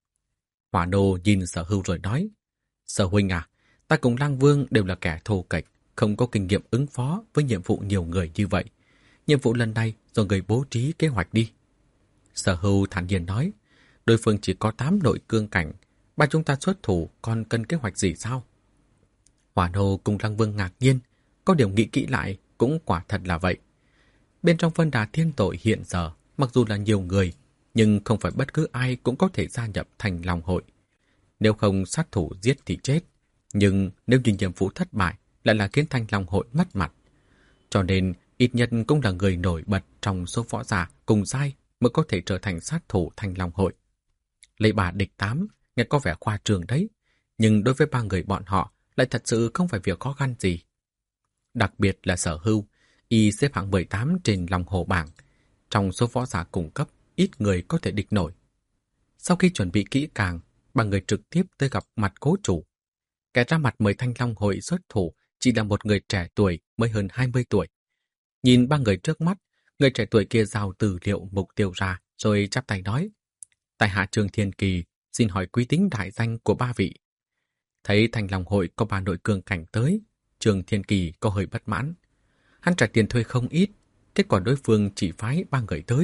Hỏa Nô nhìn Sở Hưu rồi nói, Sở huynh à, ta cùng Lang Vương đều là kẻ thô kệch, không có kinh nghiệm ứng phó với nhiệm vụ nhiều người như vậy. Nhiệm vụ lần này do người bố trí kế hoạch đi. Sở Hưu thản nhiên nói, đối phương chỉ có tám nội cương cảnh, ba chúng ta xuất thủ còn cần kế hoạch gì sao? Hỏa Nô cùng Lang Vương ngạc nhiên, có điều nghĩ kỹ lại cũng quả thật là vậy. Bên trong Vân Đà Thiên Tội hiện giờ, mặc dù là nhiều người, nhưng không phải bất cứ ai cũng có thể gia nhập thành Long hội. Nếu không sát thủ giết thì chết, nhưng nếu như nhiệm vụ thất bại lại là khiến thành Long hội mất mặt. Cho nên ít nhất cũng là người nổi bật trong số võ giả cùng giai mới có thể trở thành sát thủ thành Long hội. Lấy bà địch tám, nghe có vẻ khoa trương đấy, nhưng đối với ba người bọn họ lại thật sự không phải việc khó khăn gì. Đặc biệt là Sở Hưu, y xếp hạng mười tám trên Long hồ bảng. Trong số võ giả cùng cấp, ít người có thể địch nổi. Sau khi chuẩn bị kỹ càng, ba người trực tiếp tới gặp mặt cố chủ. Kẻ ra mặt mời Thanh Long hội xuất thủ chỉ là một người trẻ tuổi mới hơn hai mươi tuổi. Nhìn ba người trước mắt, người trẻ tuổi kia giao tư liệu mục tiêu ra rồi chắp tay nói, tại hạ Trương Thiên Kỳ xin hỏi quý tính đại danh của ba vị. Thấy Thanh Long hội có ba nội cương cảnh tới, Trương Thiên Kỳ có hơi bất mãn. Hắn trả tiền thuê không ít, kết quả đối phương chỉ phái ba người tới,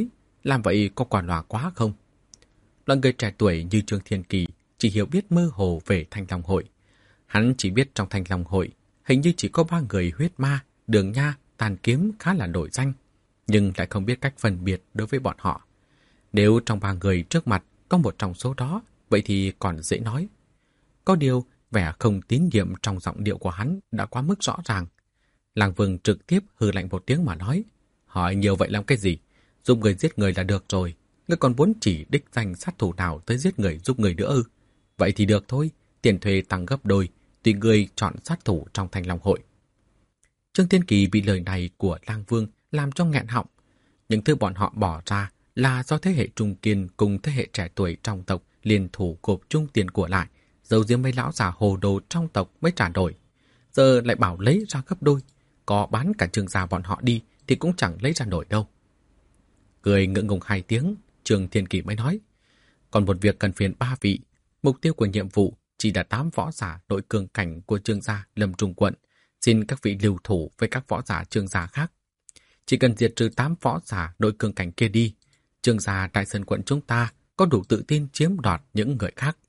làm vậy có quả lòa quá không? Loại người trẻ tuổi như Trương Thiên Kỳ chỉ hiểu biết mơ hồ về Thanh Long Hội. Hắn chỉ biết trong Thanh Long Hội hình như chỉ có ba người huyết ma, Đường Nha, Tàn Kiếm khá là nổi danh, nhưng lại không biết cách phân biệt đối với bọn họ. Nếu trong ba người trước mặt có một trong số đó, vậy thì còn dễ nói. Có điều, vẻ không tín nhiệm trong giọng điệu của hắn đã quá mức rõ ràng. Lăng Vương trực tiếp hừ lạnh một tiếng mà nói, hỏi nhiều vậy làm cái gì? Giúp người giết người là được rồi, ngươi còn muốn chỉ đích danh sát thủ nào tới giết người giúp người nữa ư? Vậy thì được thôi, tiền thuê tăng gấp đôi, tùy người chọn sát thủ trong Thanh Long Hội. Trương Thiên Kỳ bị lời này của Lăng Vương làm cho nghẹn họng. Những thứ bọn họ bỏ ra là do thế hệ trung kiên cùng thế hệ trẻ tuổi trong tộc liên thủ gộp chung tiền của lại, giấu giếm mấy lão già hồ đồ trong tộc mới trả đổi. Giờ lại bảo lấy ra gấp đôi, có bán cả Trương gia bọn họ đi thì cũng chẳng lấy ra nổi đâu. Cười ngượng ngùng hai tiếng, Trương Thiên Kỳ mới nói, còn một việc cần phiền ba vị. Mục tiêu của nhiệm vụ chỉ là tám võ giả nội cường cảnh của Trương gia Lâm Trung quận. Xin các vị lưu thủ với các võ giả Trương gia khác. Chỉ cần diệt trừ tám võ giả nội cường cảnh kia đi, Trương gia Đại Sơn quận chúng ta có đủ tự tin chiếm đoạt những người khác.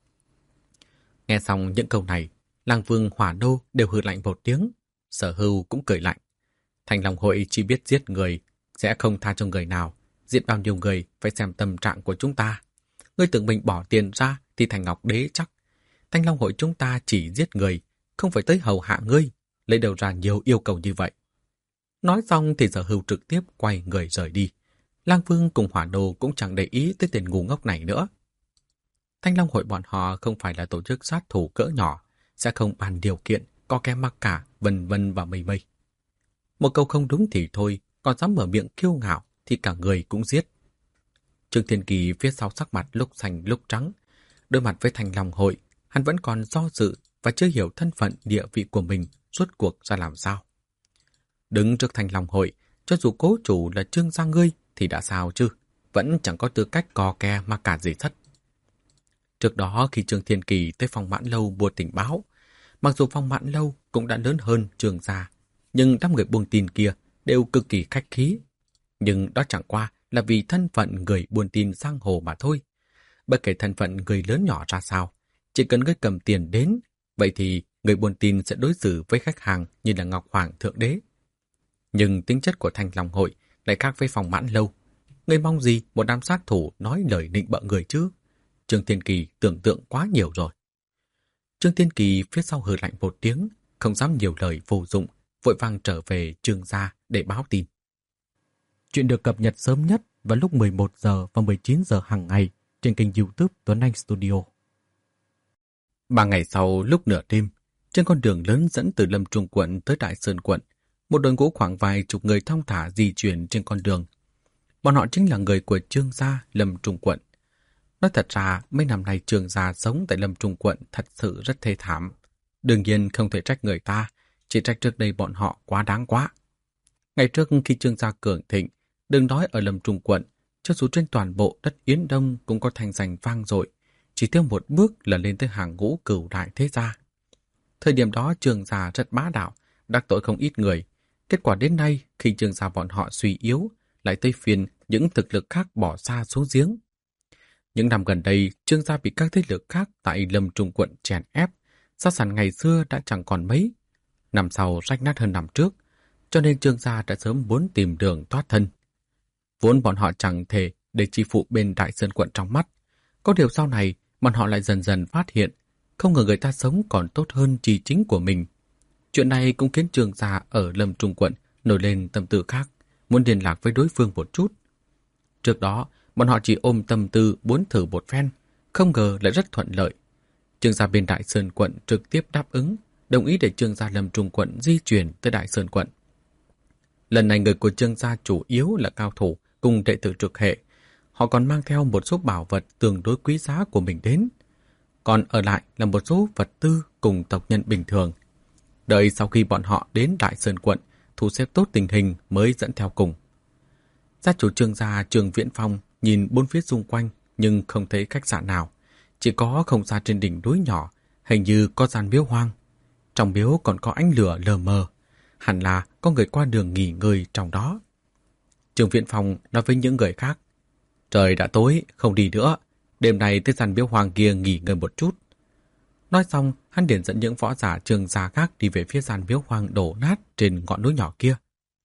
Nghe xong những câu này, Lăng Vương, Hỏa Đô đều hừ lạnh một tiếng, Sở Hưu cũng cười lạnh. Thanh Long Hội chỉ biết giết người, sẽ không tha cho người nào. Giết bao nhiêu người phải xem tâm trạng của chúng ta. Ngươi tưởng mình bỏ tiền ra thì thành ngọc đế chắc. Thanh Long Hội chúng ta chỉ giết người, không phải tới hầu hạ ngươi, lấy đầu ra nhiều yêu cầu như vậy. Nói xong thì Sở Hưu trực tiếp quay người rời đi. Lang Vương cùng Hỏa Đô cũng chẳng để ý tới tên ngu ngốc này nữa. Thanh Long Hội bọn họ không phải là tổ chức sát thủ cỡ nhỏ, sẽ không bàn điều kiện, có kẻ mặc cả, vân vân và mây mây. Một câu không đúng thì thôi, còn dám mở miệng kiêu ngạo thì cả người cũng giết. Trương Thiên Kỳ phía sau sắc mặt lúc xanh lúc trắng. Đối mặt với Thanh Long Hội, hắn vẫn còn do dự và chưa hiểu thân phận địa vị của mình rốt cuộc ra làm sao. Đứng trước Thanh Long Hội, cho dù cố chủ là Trương gia ngươi thì đã sao chứ, vẫn chẳng có tư cách cò kè mà cả gì thất. Trước đó khi Trương Thiên Kỳ tới Phong Mãn Lâu buôn tình báo, mặc dù Phong Mãn Lâu cũng đã lớn hơn Trương gia, nhưng đám người buôn tin kia đều cực kỳ khách khí. Nhưng đó chẳng qua là vì thân phận người buôn tin giang hồ mà thôi. Bất kể thân phận người lớn nhỏ ra sao, chỉ cần người cầm tiền đến, vậy thì người buôn tin sẽ đối xử với khách hàng như là Ngọc Hoàng Thượng Đế. Nhưng tính chất của Thanh Long Hội lại khác với Phong Mãn Lâu. Người mong gì một đám sát thủ nói lời nịnh bợ người chứ? Trương Thiên Kỳ tưởng tượng quá nhiều rồi. Trương Thiên Kỳ phía sau hừ lạnh một tiếng, không dám nhiều lời vô dụng, vội vàng trở về Trương gia để báo tin. Chuyện được cập nhật sớm nhất vào lúc mười một giờ và mười chín giờ hàng ngày trên kênh YouTube Tuấn Anh Studio. Ba ngày sau, lúc nửa đêm, trên con đường lớn dẫn từ Lâm Trung quận tới Đại Sơn quận, một đội ngũ khoảng vài chục người thong thả di chuyển trên con đường. Bọn họ chính là người của Trương gia Lâm Trung quận. Nói thật ra, mấy năm nay Trương gia sống tại Lâm Trung quận thật sự rất thê thảm. Đương nhiên không thể trách người ta, chỉ trách trước đây bọn họ quá đáng quá. Ngày trước khi Trương gia cường thịnh, đừng nói ở Lâm Trung quận, cho dù trên toàn bộ đất Yến Đông cũng có thanh danh vang dội, chỉ thêm một bước là lên tới hàng ngũ cửu đại thế gia. Thời điểm đó Trương gia rất bá đạo, đắc tội không ít người. Kết quả đến nay, khi Trương gia bọn họ suy yếu, lại tới phiên những thực lực khác bỏ xa xuống giếng. Những năm gần đây, Trương gia bị các thế lực khác tại Lâm Trung quận chèn ép, gia sản ngày xưa đã chẳng còn mấy. Năm sau rách nát hơn năm trước, cho nên Trương gia đã sớm muốn tìm đường thoát thân. Vốn bọn họ chẳng thể để chi phụ bên Đại Sơn quận trong mắt. Có điều sau này, bọn họ lại dần dần phát hiện, không ngờ người ta sống còn tốt hơn chi chính của mình. Chuyện này cũng khiến Trương gia ở Lâm Trung quận nổi lên tâm tư khác, muốn liên lạc với đối phương một chút. Trước đó, bọn họ chỉ ôm tâm tư muốn thử một phen, không ngờ lại rất thuận lợi. Trương gia bên Đại Sơn quận trực tiếp đáp ứng, đồng ý để Trương gia Lâm Trung quận di chuyển tới Đại Sơn quận. Lần này người của Trương gia chủ yếu là cao thủ cùng đệ tử trực hệ. Họ còn mang theo một số bảo vật tương đối quý giá của mình đến. Còn ở lại là một số vật tư cùng tộc nhân bình thường. Đợi sau khi bọn họ đến Đại Sơn quận, thu xếp tốt tình hình mới dẫn theo cùng. Gia chủ Trương gia Trương Viễn Phong nhìn bốn phía xung quanh nhưng không thấy khách sạn nào. Chỉ có không xa trên đỉnh núi nhỏ, hình như có gian miếu hoang. Trong miếu còn có ánh lửa lờ mờ. Hẳn là có người qua đường nghỉ ngơi trong đó. Trương Viễn Phong nói với những người khác, Trời đã tối, không đi nữa. Đêm nay tới gian miếu hoang kia nghỉ ngơi một chút. Nói xong, hắn liền dẫn những võ giả Trương gia khác đi về phía gian miếu hoang đổ nát trên ngọn núi nhỏ kia.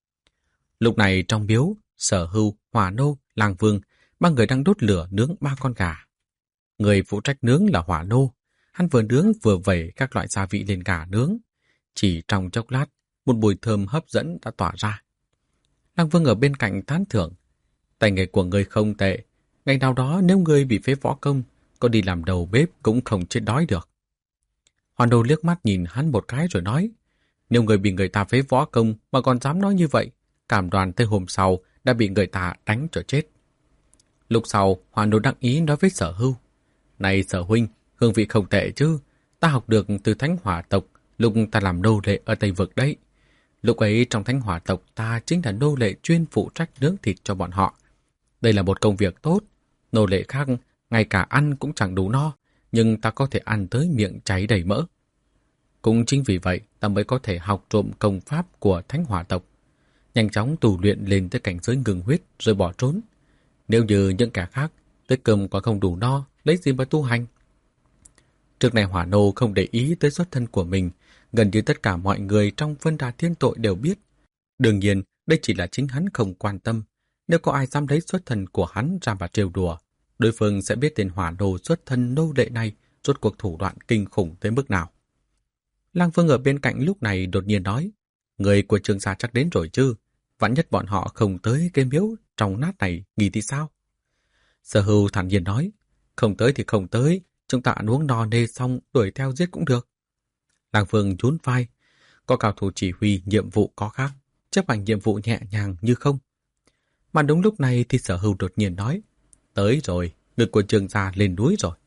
Lúc này trong miếu, Sở Hưu, Hỏa Nô, Lang Vương, ba người đang đốt lửa nướng ba con gà. Người phụ trách nướng là Hỏa Nô. Hắn vừa nướng vừa vẩy các loại gia vị lên gà nướng. Chỉ trong chốc lát, một mùi thơm hấp dẫn đã tỏa ra. Lang Vương ở bên cạnh tán thưởng. Tay nghề của người không tệ. Ngày nào đó nếu ngươi bị phế võ công, có đi làm đầu bếp cũng không chết đói được. Hỏa Nô liếc mắt nhìn hắn một cái rồi nói, nếu người bị người ta phế võ công mà còn dám nói như vậy, cảm đoàn tới hôm sau đã bị người ta đánh cho chết. Lúc sau, Hỏa Nô đắc ý nói với Sở Hưu, này Sở huynh, hương vị không tệ chứ, ta học được từ Thánh Hỏa tộc, lúc ta làm nô lệ ở Tây Vực đấy. Lúc ấy trong Thánh Hỏa tộc ta chính là nô lệ chuyên phụ trách nướng thịt cho bọn họ. Đây là một công việc tốt, nô lệ khác ngay cả ăn cũng chẳng đủ no, nhưng ta có thể ăn tới miệng cháy đầy mỡ. Cũng chính vì vậy ta mới có thể học trộm công pháp của Thánh Hỏa tộc, nhanh chóng tu luyện lên tới cảnh giới ngừng huyết rồi bỏ trốn. Nếu như những kẻ khác tới cơm còn không đủ no, lấy gì mà tu hành? Trước này Hỏa Nô không để ý tới xuất thân của mình, gần như tất cả mọi người trong Vân Đà Thiên Tội đều biết. Đương nhiên, đây chỉ là chính hắn không quan tâm. Nếu có ai dám lấy xuất thân của hắn ra mà trêu đùa, đối phương sẽ biết tên Hỏa Nô xuất thân nô lệ này rốt cuộc thủ đoạn kinh khủng tới mức nào. Lang Vương ở bên cạnh lúc này đột nhiên nói, người của Trương gia chắc đến rồi chứ, vạn nhất bọn họ không tới cái miếu trong nát này nghỉ thì sao? Sở Hưu thản nhiên nói, không tới thì không tới, chúng ta ăn uống no nê xong đuổi theo giết cũng được. Lang Vương nhún vai, có cao thủ chỉ huy nhiệm vụ có khác, chấp hành nhiệm vụ nhẹ nhàng như không. Mà đúng lúc này thì Sở Hưu đột nhiên nói, tới rồi, người của Trương gia lên núi rồi.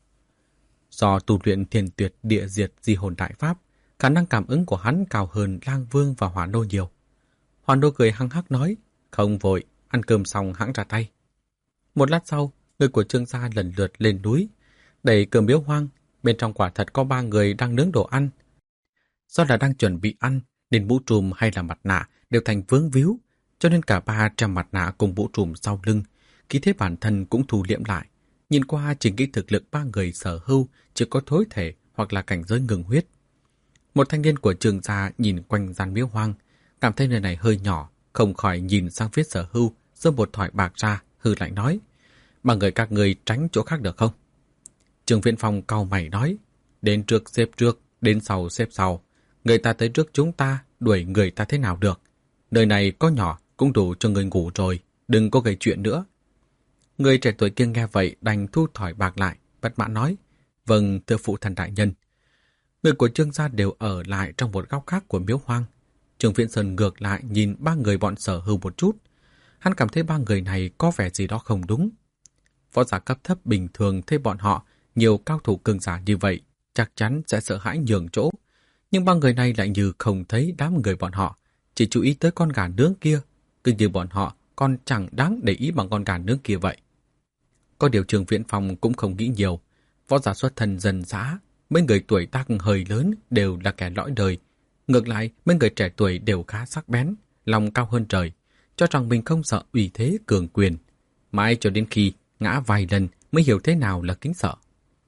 Do tu luyện Thiên Tuyệt Địa Diệt Di Hồn Đại Pháp, khả năng cảm ứng của hắn cao hơn Lang Vương và Hỏa Nô nhiều. Hỏa Nô cười hăng hắc nói, không vội, ăn cơm xong hãng ra tay. Một lát sau, người của Trương gia lần lượt lên núi, đẩy cửa miếu hoang, bên trong quả thật có ba người đang nướng đồ ăn. Do là đang chuẩn bị ăn, nên mũ trùm hay là mặt nạ đều thành vướng víu, cho nên cả ba treo mặt nạ cùng mũ trùm sau lưng, khí thế bản thân cũng thu liễm lại. Nhìn qua chỉ nghĩ thực lực ba người Sở Hưu chỉ có thối thể hoặc là cảnh giới ngừng huyết. Một thanh niên của Trương gia nhìn quanh gian miếu hoang, cảm thấy nơi này hơi nhỏ, không khỏi nhìn sang phía Sở Hưu, giơ một thỏi bạc ra, hừ lạnh nói, ba người các người tránh chỗ khác được không? Trương Viễn Phong cau mày nói, đến trước xếp trước, đến sau xếp sau, người ta tới trước chúng ta, đuổi người ta thế nào được? Nơi này có nhỏ cũng đủ cho người ngủ rồi, đừng có gây chuyện nữa. Người trẻ tuổi kia nghe vậy đành thu thỏi bạc lại, bất mãn nói, vâng thưa phụ thần đại nhân. Người của Trương gia đều ở lại trong một góc khác của miếu hoang. Trương Viễn Sơn ngược lại nhìn ba người bọn Sở Hưu một chút. Hắn cảm thấy ba người này có vẻ gì đó không đúng. Võ giả cấp thấp bình thường thấy bọn họ nhiều cao thủ cường giả như vậy, chắc chắn sẽ sợ hãi nhường chỗ. Nhưng ba người này lại như không thấy đám người bọn họ, chỉ chú ý tới con gà nướng kia, cứ như bọn họ còn chẳng đáng để ý bằng con gà nướng kia vậy. Có điều Trương Viễn Phong cũng không nghĩ nhiều. Võ giả xuất thân dân dã, mấy người tuổi tác hơi lớn đều là kẻ lõi đời. Ngược lại, mấy người trẻ tuổi đều khá sắc bén, lòng cao hơn trời, cho rằng mình không sợ uy thế cường quyền. Mãi cho đến khi ngã vài lần mới hiểu thế nào là kính sợ.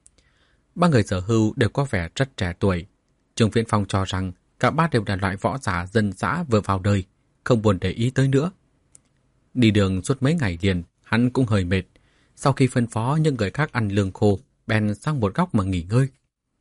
Ba người Sở Hưu đều có vẻ rất trẻ tuổi. Trương Viễn Phong cho rằng cả ba đều là loại võ giả dân dã vừa vào đời, không buồn để ý tới nữa. Đi đường suốt mấy ngày liền, hắn cũng hơi mệt. Sau khi phân phó những người khác ăn lương khô, bèn sang một góc mà nghỉ ngơi.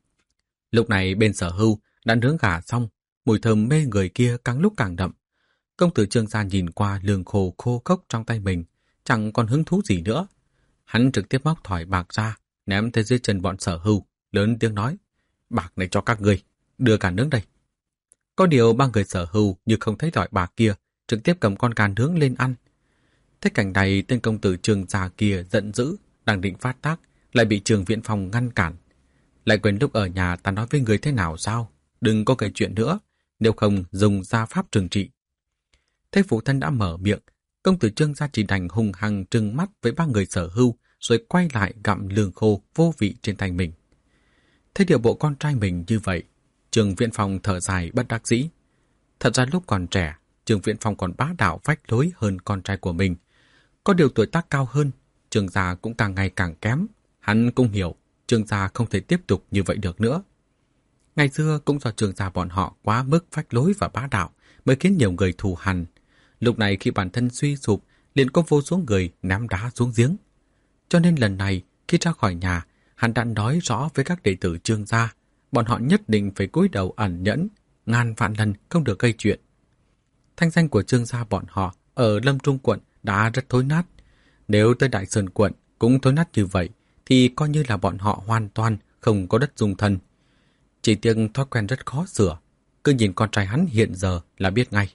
Lúc này bên Sở Hưu đã nướng gà xong, mùi thơm mê người kia càng lúc càng đậm. Công tử Trương gia nhìn qua lương khô khô cốc trong tay mình, chẳng còn hứng thú gì nữa. Hắn trực tiếp móc thỏi bạc ra, ném tới dưới chân bọn Sở Hưu, lớn tiếng nói, bạc này cho các người, đưa cả nướng đây. Có điều ba người Sở Hưu như không thấy thỏi bạc kia, trực tiếp cầm con gà nướng lên ăn. Thế cảnh này tên công tử Trương gia kia giận dữ, đang định phát tác, lại bị Trương Viễn Phong ngăn cản. Lại quên lúc ở nhà ta nói với người thế nào sao? Đừng có kể chuyện nữa, nếu không dùng gia pháp trừng trị. Thấy phụ thân đã mở miệng, công tử Trương gia chỉ đành hung hăng trừng mắt với ba người Sở Hưu, rồi quay lại gặm lương khô vô vị trên tay mình. Thấy điều bộ con trai mình như vậy, Trương Viễn Phong thở dài bất đắc dĩ. Thật ra lúc còn trẻ, Trương Viễn Phong còn bá đạo vách lối hơn con trai của mình. Có điều tuổi tác cao hơn, Trương gia cũng càng ngày càng kém. Hắn cũng hiểu Trương gia không thể tiếp tục như vậy được nữa. Ngày xưa cũng do Trương gia bọn họ quá mức phách lối và bá đạo mới khiến nhiều người thù hằn. Lúc này khi bản thân suy sụp, liền có vô số người ném đá xuống giếng. Cho nên lần này khi ra khỏi nhà, hắn đã nói rõ với các đệ tử Trương gia, bọn họ nhất định phải cúi đầu ẩn nhẫn, ngàn vạn lần không được gây chuyện. Thanh danh của Trương gia bọn họ ở Lâm Trung quận đã rất thối nát. Nếu tới Đại Sơn quận cũng thối nát như vậy, thì coi như là bọn họ hoàn toàn không có đất dung thân. Chỉ tiếc thói quen rất khó sửa, cứ nhìn con trai hắn hiện giờ là biết ngay.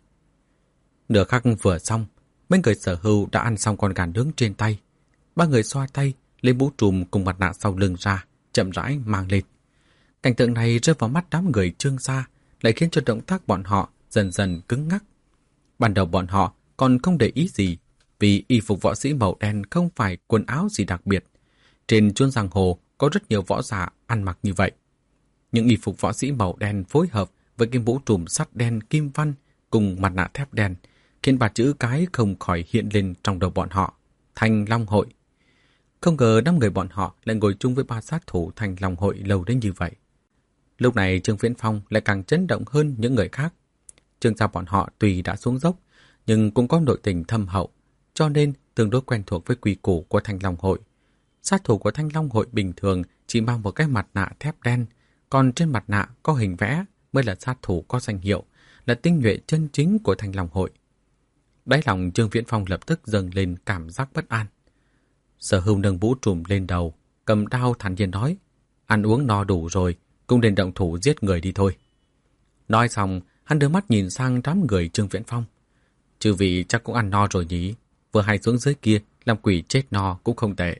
Nửa khắc vừa xong, mấy người Sở Hưu đã ăn xong con gà nướng trên tay. Ba người xoa tay, lấy mũ trùm cùng mặt nạ sau lưng ra, chậm rãi mang lên. Cảnh tượng này rơi vào mắt đám người Trương gia, lại khiến cho động tác bọn họ dần dần cứng ngắc. Ban đầu bọn họ còn không để ý gì, vì y phục võ sĩ màu đen không phải quần áo gì đặc biệt. Trên chốn giang hồ có rất nhiều võ giả ăn mặc như vậy. Những y phục võ sĩ màu đen phối hợp với cái mũ trùm sắt đen kim văn cùng mặt nạ thép đen, khiến ba chữ cái không khỏi hiện lên trong đầu bọn họ: Thanh Long Hội. Không ngờ năm người bọn họ lại ngồi chung với ba sát thủ Thanh Long Hội lâu đến như vậy. Lúc này Trương Viễn Phong lại càng chấn động hơn những người khác. Trương gia bọn họ tuy đã xuống dốc, nhưng cũng có nội tình thâm hậu, cho nên tương đối quen thuộc với quy củ của Thanh Long Hội. Sát thủ của Thanh Long Hội bình thường chỉ mang một cái mặt nạ thép đen, còn trên mặt nạ có hình vẽ mới là sát thủ có danh hiệu, là tinh nhuệ chân chính của Thanh Long Hội. Đáy lòng Trương Viễn Phong lập tức dâng lên cảm giác bất an. Sở Hưu nâng mũ trùm lên đầu, cầm đao thản nhiên nói: ăn uống no đủ rồi, cũng nên động thủ giết người đi thôi. Nói xong, hắn đưa mắt nhìn sang đám người Trương Viễn Phong. Chư vị chắc cũng ăn no rồi nhỉ, vừa hay xuống dưới kia làm quỷ chết no cũng không tệ.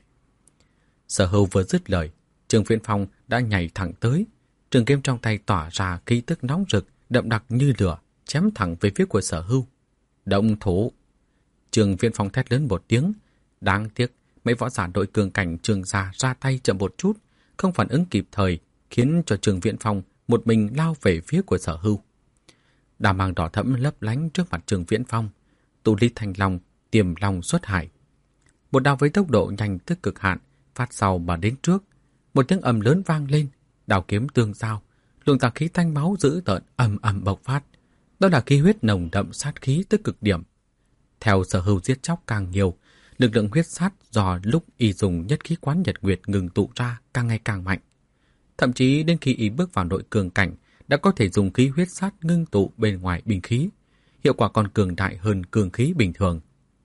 Sở Hưu vừa dứt lời, Trương Viễn Phong đã nhảy thẳng tới, trường kiếm trong tay tỏa ra khí tức nóng rực, đậm đặc như lửa, chém thẳng về phía của Sở Hưu. Động thủ! Trương Viễn Phong thét lớn một tiếng. Đáng tiếc mấy võ giả đội cường cảnh Trương gia ra tay chậm một chút, không phản ứng kịp thời, khiến cho Trương Viễn Phong một mình lao về phía của Sở Hưu. Đao mang đỏ thẫm lấp lánh trước mặt Trương Viễn Phong, tụ ly thành long, tiềm long xuất hải. Một đao với tốc độ nhanh tới cực hạn, phát sau mà đến trước. Một tiếng ầm lớn vang lên, đao kiếm tương giao, luồng tà khí thanh máu dữ tợn ầm ầm bộc phát. Đó là khí huyết nồng đậm sát khí tới cực điểm. Theo Sở Hưu giết chóc càng nhiều, lực lượng huyết sát do lúc y dùng nhất khí quán nhật nguyệt ngừng tụ ra càng ngày càng mạnh. Thậm chí đến khi y bước vào nội cường cảnh, đã có thể dùng khí huyết sát ngưng tụ bên ngoài binh khí, hiệu quả còn cường đại hơn cường khí bình thường.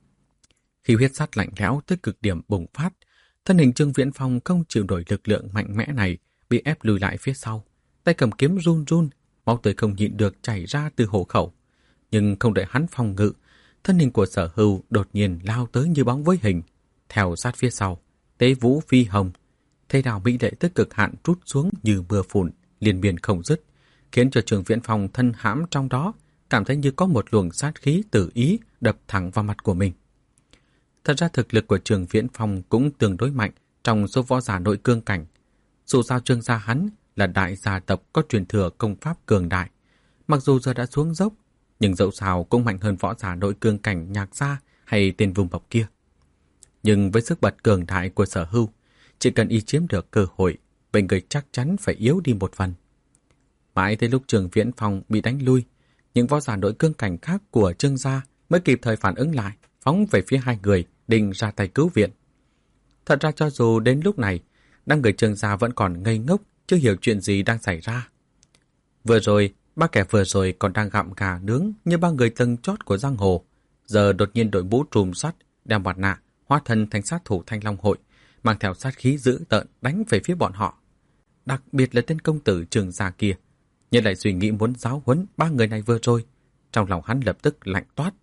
Khi huyết sát lạnh lẽo tới cực điểm bùng phát, thân hình Trương Viễn Phong không chịu nổi lực lượng mạnh mẽ này, bị ép lùi lại phía sau, tay cầm kiếm run run, máu tươi không nhịn được chảy ra từ hổ khẩu. Nhưng không đợi hắn phòng ngự, thân hình của Sở Hưu đột nhiên lao tới như bóng với hình, theo sát phía sau, tế vũ phi hồng, thế đào mỹ lệ tới cực hạn trút xuống như mưa phùn, liên miên không dứt, khiến cho Trương Viễn Phong thân hãm trong đó, cảm thấy như có một luồng sát khí tự ý đập thẳng vào mặt của mình. Thật ra thực lực của Trương Viễn Phong cũng tương đối mạnh trong số võ giả nội cương cảnh. Dù sao Trương gia hắn là đại gia tộc có truyền thừa công pháp cường đại, mặc dù giờ đã xuống dốc, nhưng dẫu sao cũng mạnh hơn võ giả nội cương cảnh Nhạc gia hay tên vùng bọc kia. Nhưng với sức bật cường đại của Sở Hưu, chỉ cần y chiếm được cơ hội, vậy người chắc chắn phải yếu đi một phần. Mãi tới lúc Trương Viễn Phong bị đánh lui, những võ giả nội cương cảnh khác của Trương gia mới kịp thời phản ứng lại, phóng về phía hai người, định ra tay cứu viện. Thật ra cho dù đến lúc này, đám người Trương gia vẫn còn ngây ngốc, chưa hiểu chuyện gì đang xảy ra. Vừa rồi, ba kẻ vừa rồi còn đang gặm gà nướng như ba người tầng chót của giang hồ, giờ đột nhiên đội mũ trùm sắt, đeo mặt nạ, hóa thân thành sát thủ Thanh Long Hội, mang theo sát khí dữ tợn đánh về phía bọn họ. Đặc biệt là tên công tử Trương gia kia, nhưng lại suy nghĩ muốn giáo huấn ba người này vừa rồi, trong lòng hắn lập tức lạnh toát.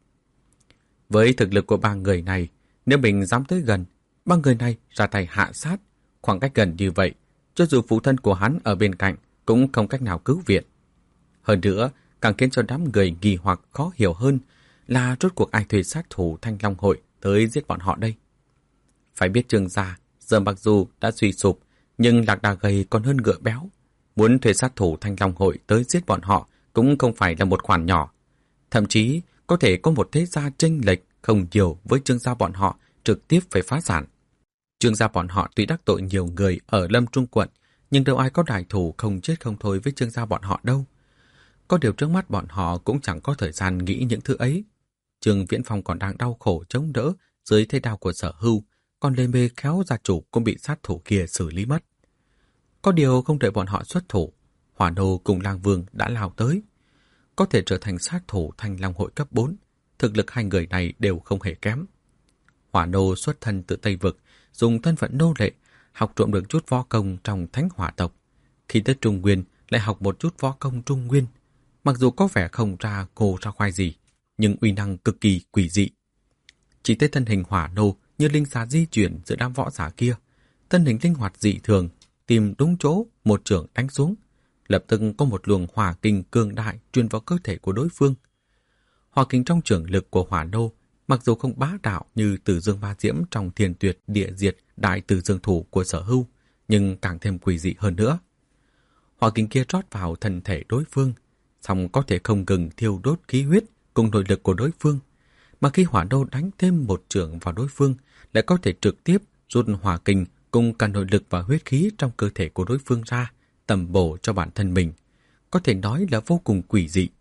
Với thực lực của ba người này, nếu mình dám tới gần, ba người này ra tay hạ sát, khoảng cách gần như vậy, cho dù phụ thân của hắn ở bên cạnh cũng không cách nào cứu viện. Hơn nữa, càng khiến cho đám người nghi hoặc khó hiểu hơn là rốt cuộc ai thuê sát thủ Thanh Long Hội tới giết bọn họ đây. Phải biết Trương gia giờ mặc dù đã suy sụp, nhưng lạc đà gầy còn hơn ngựa béo. Muốn thuê sát thủ Thanh Long Hội tới giết bọn họ cũng không phải là một khoản nhỏ. Thậm chí có thể có một thế gia chênh lệch không nhiều với Trương gia bọn họ trực tiếp phải phá sản. Trương gia bọn họ tuy đắc tội nhiều người ở Lâm Trung quận, nhưng đâu ai có đại thủ không chết không thôi với Trương gia bọn họ đâu. Có điều trước mắt bọn họ cũng chẳng có thời gian nghĩ những thứ ấy. Trương Viễn Phong còn đang đau khổ chống đỡ dưới thế đao của Sở Hưu, còn Lê Mê khéo gia chủ cũng bị sát thủ kia xử lý mất. Có điều không đợi bọn họ xuất thủ, Hỏa Nô cùng Lang Vương đã lao tới. Có thể trở thành sát thủ Thanh Long hội cấp bốn, thực lực hai người này đều không hề kém. Hỏa Nô xuất thân từ Tây Vực, dùng thân phận nô lệ, học trộm được chút võ công trong Thánh Hỏa tộc. Khi tới Trung Nguyên lại học một chút võ công Trung Nguyên. Mặc dù có vẻ không ra cô ra khoai gì, nhưng uy năng cực kỳ quỷ dị. Chỉ thấy thân hình Hỏa Nô như linh xà di chuyển giữa đám võ giả kia. Thân hình linh hoạt dị thường, tìm đúng chỗ, một chưởng đánh xuống. Lập tức có một luồng hỏa kinh cường đại truyền vào cơ thể của đối phương. Hỏa kinh trong chưởng lực của Hỏa Nô mặc dù không bá đạo như Từ Dương Ba Diễm trong Thiền Tuyệt Địa Diệt Đại Từ Dương Thủ của Sở Hưu, nhưng càng thêm quỷ dị hơn nữa. Hỏa kinh kia rót vào thân thể đối phương, song có thể không ngừng thiêu đốt khí huyết cùng nội lực của đối phương, mà khi Hỏa Nô đánh thêm một chưởng vào đối phương, lại có thể trực tiếp rút hỏa kinh cùng cả nội lực và huyết khí trong cơ thể của đối phương ra, tầm bổ cho bản thân mình, có thể nói là vô cùng quỷ dị.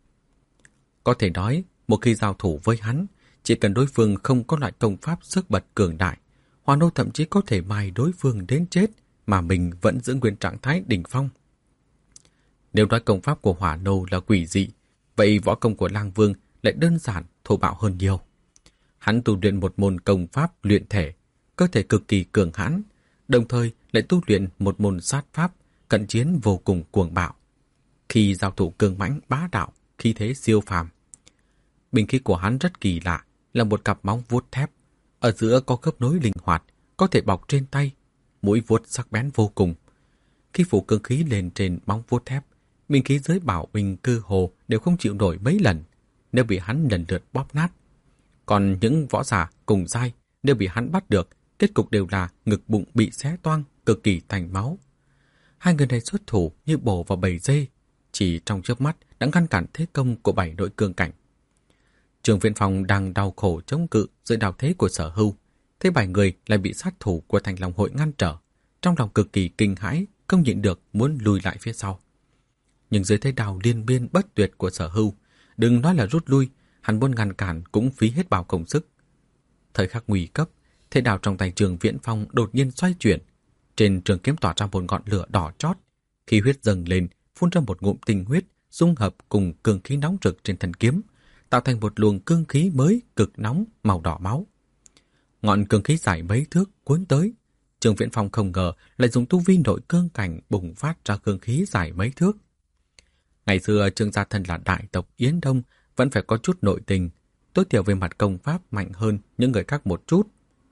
Có thể nói, một khi giao thủ với hắn, chỉ cần đối phương không có loại công pháp sức bật cường đại, Hỏa Nô thậm chí có thể mài đối phương đến chết mà mình vẫn giữ nguyên trạng thái đỉnh phong. Nếu nói công pháp của Hỏa Nô là quỷ dị, vậy võ công của Lang Vương lại đơn giản, thô bạo hơn nhiều. Hắn tu luyện một môn công pháp luyện thể, cơ thể cực kỳ cường hãn, đồng thời lại tu luyện một môn sát pháp, cận chiến vô cùng cuồng bạo. Khi giao thủ cường mãnh bá đạo, khí thế siêu phàm. Binh khí của hắn rất kỳ lạ, là một cặp móng vuốt thép, ở giữa có khớp nối linh hoạt, có thể bọc trên tay, mũi vuốt sắc bén vô cùng. Khi phủ cương khí lên trên móng vuốt thép, binh khí giới bảo binh cơ hồ đều không chịu nổi mấy lần, nếu bị hắn lần lượt bóp nát. Còn những võ giả cùng giai nếu bị hắn bắt được, kết cục đều là ngực bụng bị xé toang, cực kỳ thành máu. Hai người này xuất thủ như bổ vào bầy dê, chỉ trong chớp mắt đã ngăn cản thế công của bảy đội cương cảnh. Trương Viễn Phong đang đau khổ chống cự dưới đao thế của Sở Hưu, thấy bảy người lại bị sát thủ của Thanh Long hội ngăn trở, trong lòng cực kỳ kinh hãi, không nhịn được muốn lùi lại phía sau. Nhưng dưới thế đao liên miên bất tuyệt của Sở Hưu, đừng nói là rút lui, hắn muốn ngăn cản cũng phí hết bao công sức. Thời khắc nguy cấp, thế đao trong tay Trương Viễn Phong đột nhiên xoay chuyển, trên trường kiếm tỏa ra một ngọn lửa đỏ chót, khí huyết dâng lên, phun ra một ngụm tinh huyết, dung hợp cùng cương khí nóng rực trên thân kiếm, tạo thành một luồng cương khí mới cực nóng màu đỏ máu. Ngọn cương khí dài mấy thước cuốn tới, Trương Viễn Phong không ngờ lại dùng tu vi nội cương cảnh bùng phát ra cương khí dài mấy thước. Ngày xưa Trương gia thân là đại tộc Yến Đông, vẫn phải có chút nội tình, tối thiểu về mặt công pháp mạnh hơn những người khác một chút.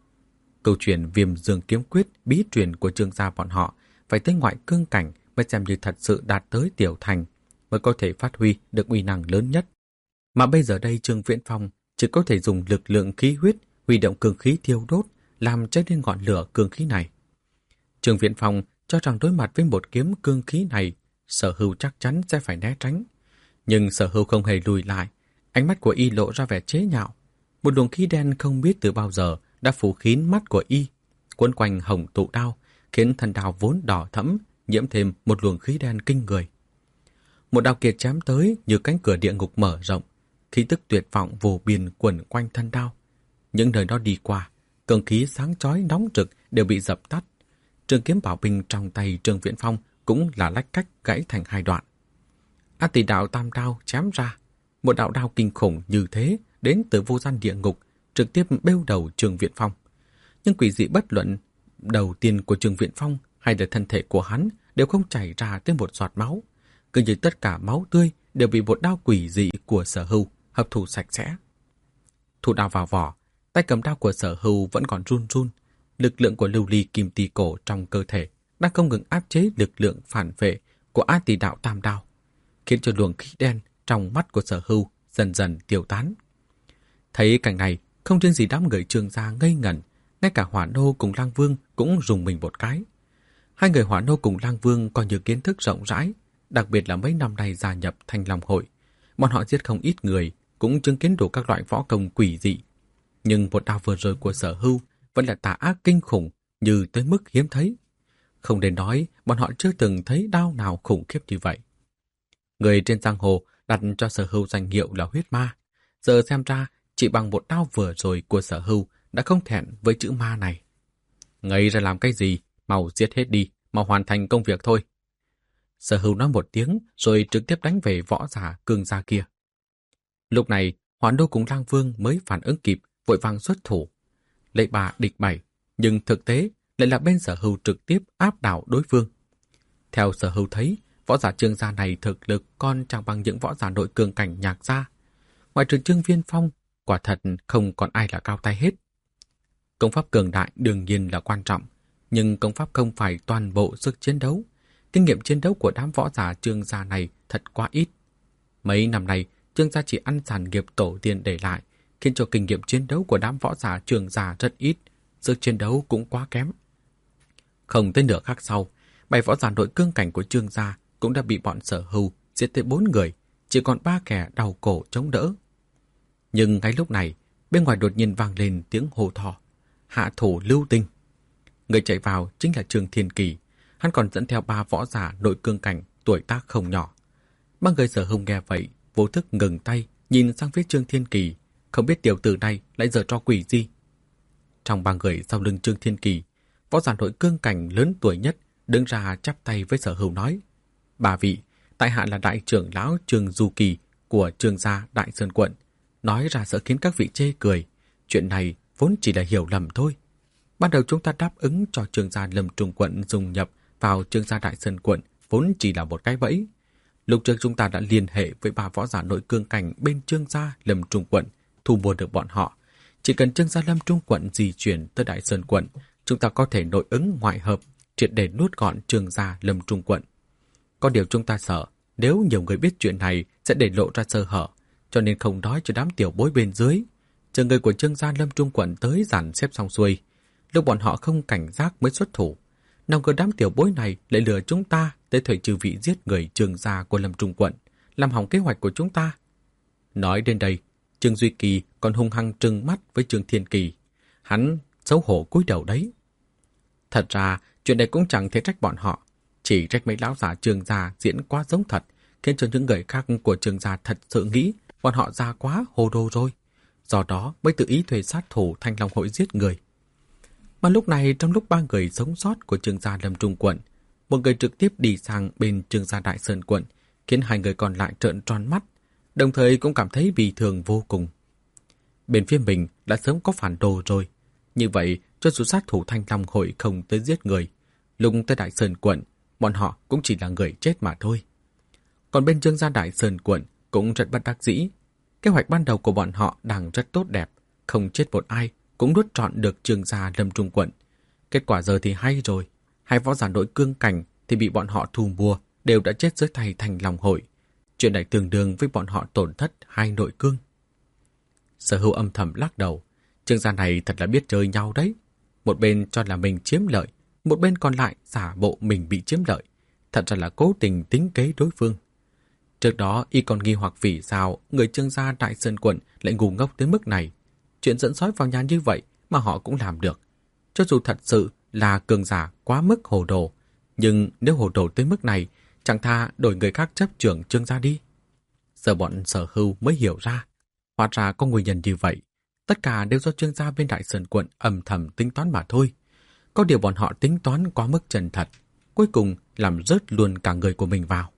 Câu chuyện Viêm Dương kiếm quyết bí truyền của Trương gia bọn họ phải tới ngoại cương cảnh mới xem như thật sự đạt tới tiểu thành, mới có thể phát huy được uy năng lớn nhất. Mà bây giờ đây Trương Viễn Phong chỉ có thể dùng lực lượng khí huyết huy động cương khí thiêu đốt, làm cháy lên ngọn lửa cương khí này. Trương Viễn Phong cho rằng đối mặt với một kiếm cương khí này, Sở Hưu chắc chắn sẽ phải né tránh. Nhưng Sở Hưu không hề lùi lại, ánh mắt của y lộ ra vẻ chế nhạo. Một luồng khí đen không biết từ bao giờ đã phủ kín mắt của y, quấn quanh hồng tụ đao, khiến thân đao vốn đỏ thẫm nhiễm thêm một luồng khí đen kinh người. Một đao kia chém tới như cánh cửa địa ngục mở rộng, khí tức tuyệt vọng vô biên quẩn quanh thân đao. Những nơi đó đi qua, cương khí sáng chói nóng rực đều bị dập tắt. Trường kiếm bảo binh trong tay Trương Viễn Phong cũng là lách cách gãy thành hai đoạn. A Tỷ đạo tam đao chém ra, một đạo đao kinh khủng như thế đến từ vô gian địa ngục, trực tiếp bêu đầu Trương Viễn Phong. Nhưng quỷ dị bất luận đầu tiên của Trương Viễn Phong hay là thân thể của hắn đều không chảy ra tới một giọt máu, cứ như tất cả máu tươi đều bị một đao quỷ dị của Sở Hưu hấp thụ sạch sẽ. Thu đao vào vỏ, tay cầm đao của Sở Hưu vẫn còn run run. Lực lượng của lưu ly kim tỳ cổ trong cơ thể đang không ngừng áp chế lực lượng phản vệ của A Tỷ đạo tam đao, khiến cho luồng khí đen trong mắt của Sở Hưu dần dần tiêu tán. Thấy cảnh này, không riêng gì đám người Trương gia ngây ngẩn, ngay cả Hỏa Nô cùng Lang Vương cũng rùng mình một cái. Hai người Hỏa Nô cùng Lang Vương có nhiều kiến thức rộng rãi, đặc biệt là mấy năm nay gia nhập Thanh Long hội, bọn họ giết không ít người, cũng chứng kiến đủ các loại võ công quỷ dị. Nhưng một đao vừa rồi của Sở Hưu vẫn là tà ác kinh khủng, như tới mức hiếm thấy. Không đến nói bọn họ chưa từng thấy đao nào khủng khiếp như vậy. Người trên giang hồ đặt cho Sở Hưu danh hiệu là huyết ma. Giờ xem ra chỉ bằng một đao vừa rồi của Sở Hưu đã không thẹn với chữ ma này. Ngây ra làm cái gì, mau giết hết đi, mau hoàn thành công việc thôi. Sở Hưu nói một tiếng rồi trực tiếp đánh về võ giả cường gia kia. Lúc này, Hoán Đô cùng Lang Vương mới phản ứng kịp, vội vàng xuất thủ. Lấy ba địch bảy, nhưng thực tế lại là bên Sở Hưu trực tiếp áp đảo đối phương. Theo Sở Hưu thấy, võ giả Trương gia này thực lực còn chẳng bằng những võ giả nội cường cảnh Nhạc gia. Ngoài trừ Trương Viên Phong, quả thật không còn ai là cao tay hết. Công pháp cường đại đương nhiên là quan trọng, nhưng công pháp không phải toàn bộ sức chiến đấu. Kinh nghiệm chiến đấu của đám võ giả Trương gia này thật quá ít. Mấy năm nay, Trương gia chỉ ăn sản nghiệp tổ tiên để lại, khiến cho kinh nghiệm chiến đấu của đám võ giả Trương gia rất ít, sức chiến đấu cũng quá kém. Không tới nửa khắc sau, bảy võ giả nội cương cảnh của Trương gia cũng đã bị bọn Sở Hưu giết tới bốn người, chỉ còn ba kẻ đầu cổ chống đỡ. Nhưng ngay lúc này, bên ngoài đột nhiên vang lên tiếng hô to: hạ thủ lưu tình. Người chạy vào chính là Trương Thiên Kỳ, hắn còn dẫn theo ba võ giả nội cương cảnh tuổi tác không nhỏ. Ba người Sở Hưu nghe vậy, vô thức ngừng tay, nhìn sang phía Trương Thiên Kỳ, không biết tiểu tử này lại giở trò quỷ gì. Trong ba người sau lưng Trương Thiên Kỳ, võ giả nội cương cảnh lớn tuổi nhất đứng ra chắp tay với Sở Hưu nói: bà vị, tại hạ là đại trưởng lão Trương Du Kỳ của Trương gia Đại Sơn quận, nói ra sợ khiến các vị chê cười. Chuyện này vốn chỉ là hiểu lầm thôi. Ban đầu chúng ta đáp ứng cho Trương gia Lâm Trung quận dung nhập vào Trương gia Đại Sơn quận vốn chỉ là một cái bẫy. Lúc trước chúng ta đã liên hệ với ba võ giả nội cương cảnh bên Trương gia Lâm Trung quận, thu mua được bọn họ. Chỉ cần Trương gia Lâm Trung quận di chuyển tới Đại Sơn quận, chúng ta có thể nội ứng ngoại hợp, triệt để nuốt gọn Trương gia Lâm Trung quận. Có điều chúng ta sợ, nếu nhiều người biết chuyện này sẽ để lộ ra sơ hở, cho nên không nói cho đám tiểu bối bên dưới. Chờ người của Trương gia Lâm Trung quận tới dàn xếp xong xuôi, lúc bọn họ không cảnh giác mới xuất thủ. Nào ngờ đám tiểu bối này lại lừa chúng ta tới thời trừ vị giết người Trương gia của Lâm Trung quận, làm hỏng kế hoạch của chúng ta. Nói đến đây, Trương Duy Kỳ còn hung hăng trừng mắt với Trương Thiên Kỳ. Hắn xấu hổ cúi đầu đấy. Thật ra, chuyện này cũng chẳng thể trách bọn họ, chỉ trách mấy lão giả Trương gia diễn quá giống thật, khiến cho những người khác của Trương gia thật sự nghĩ bọn họ già quá hồ đồ rồi. Do đó mới tự ý thuê sát thủ Thanh Long hội giết người. Mà lúc này, trong lúc ba người sống sót của Trương gia Lâm Trung quận, một người trực tiếp đi sang bên Trương gia Đại Sơn quận, khiến hai người còn lại trợn tròn mắt, đồng thời cũng cảm thấy vì thường vô cùng. Bên phía mình đã sớm có phản đồ rồi. Như vậy, cho dù sát thủ Thanh Long hội không tới giết người, lúc tới Đại Sơn quận, bọn họ cũng chỉ là người chết mà thôi. Còn bên Trương gia Đại Sơn quận cũng rất bất đắc dĩ. Kế hoạch ban đầu của bọn họ đang rất tốt đẹp, không chết một ai, cũng nuốt trọn được Trương gia Lâm Trung quận. Kết quả giờ thì hay rồi, hai võ giả nội cương cảnh thì bị bọn họ thu mua, đều đã chết dưới tay Thanh Long hội. Chuyện này tương đương với bọn họ tổn thất hai nội cương. Sở Hưu âm thầm lắc đầu, Trương gia này thật là biết chơi nhau đấy. Một bên cho là mình chiếm lợi, một bên còn lại giả bộ mình bị chiếm lợi. Thật ra là cố tình tính kế đối phương. Trước đó y còn nghi hoặc vì sao người Trương gia Đại Sơn quận lại ngu ngốc tới mức này. Chuyện dẫn sói vào nhà như vậy mà họ cũng làm được. Cho dù thật sự là cường giả quá mức hồ đồ, nhưng nếu hồ đồ tới mức này, chẳng tha đổi người khác chấp trưởng Trương gia đi. Giờ bọn Sở Hưu mới hiểu ra, hóa ra có nguyên nhân như vậy. Tất cả đều do Trương gia bên Đại Sơn quận âm thầm tính toán mà thôi. Có điều bọn họ tính toán quá mức chân thật, cuối cùng làm rớt luôn cả người của mình vào.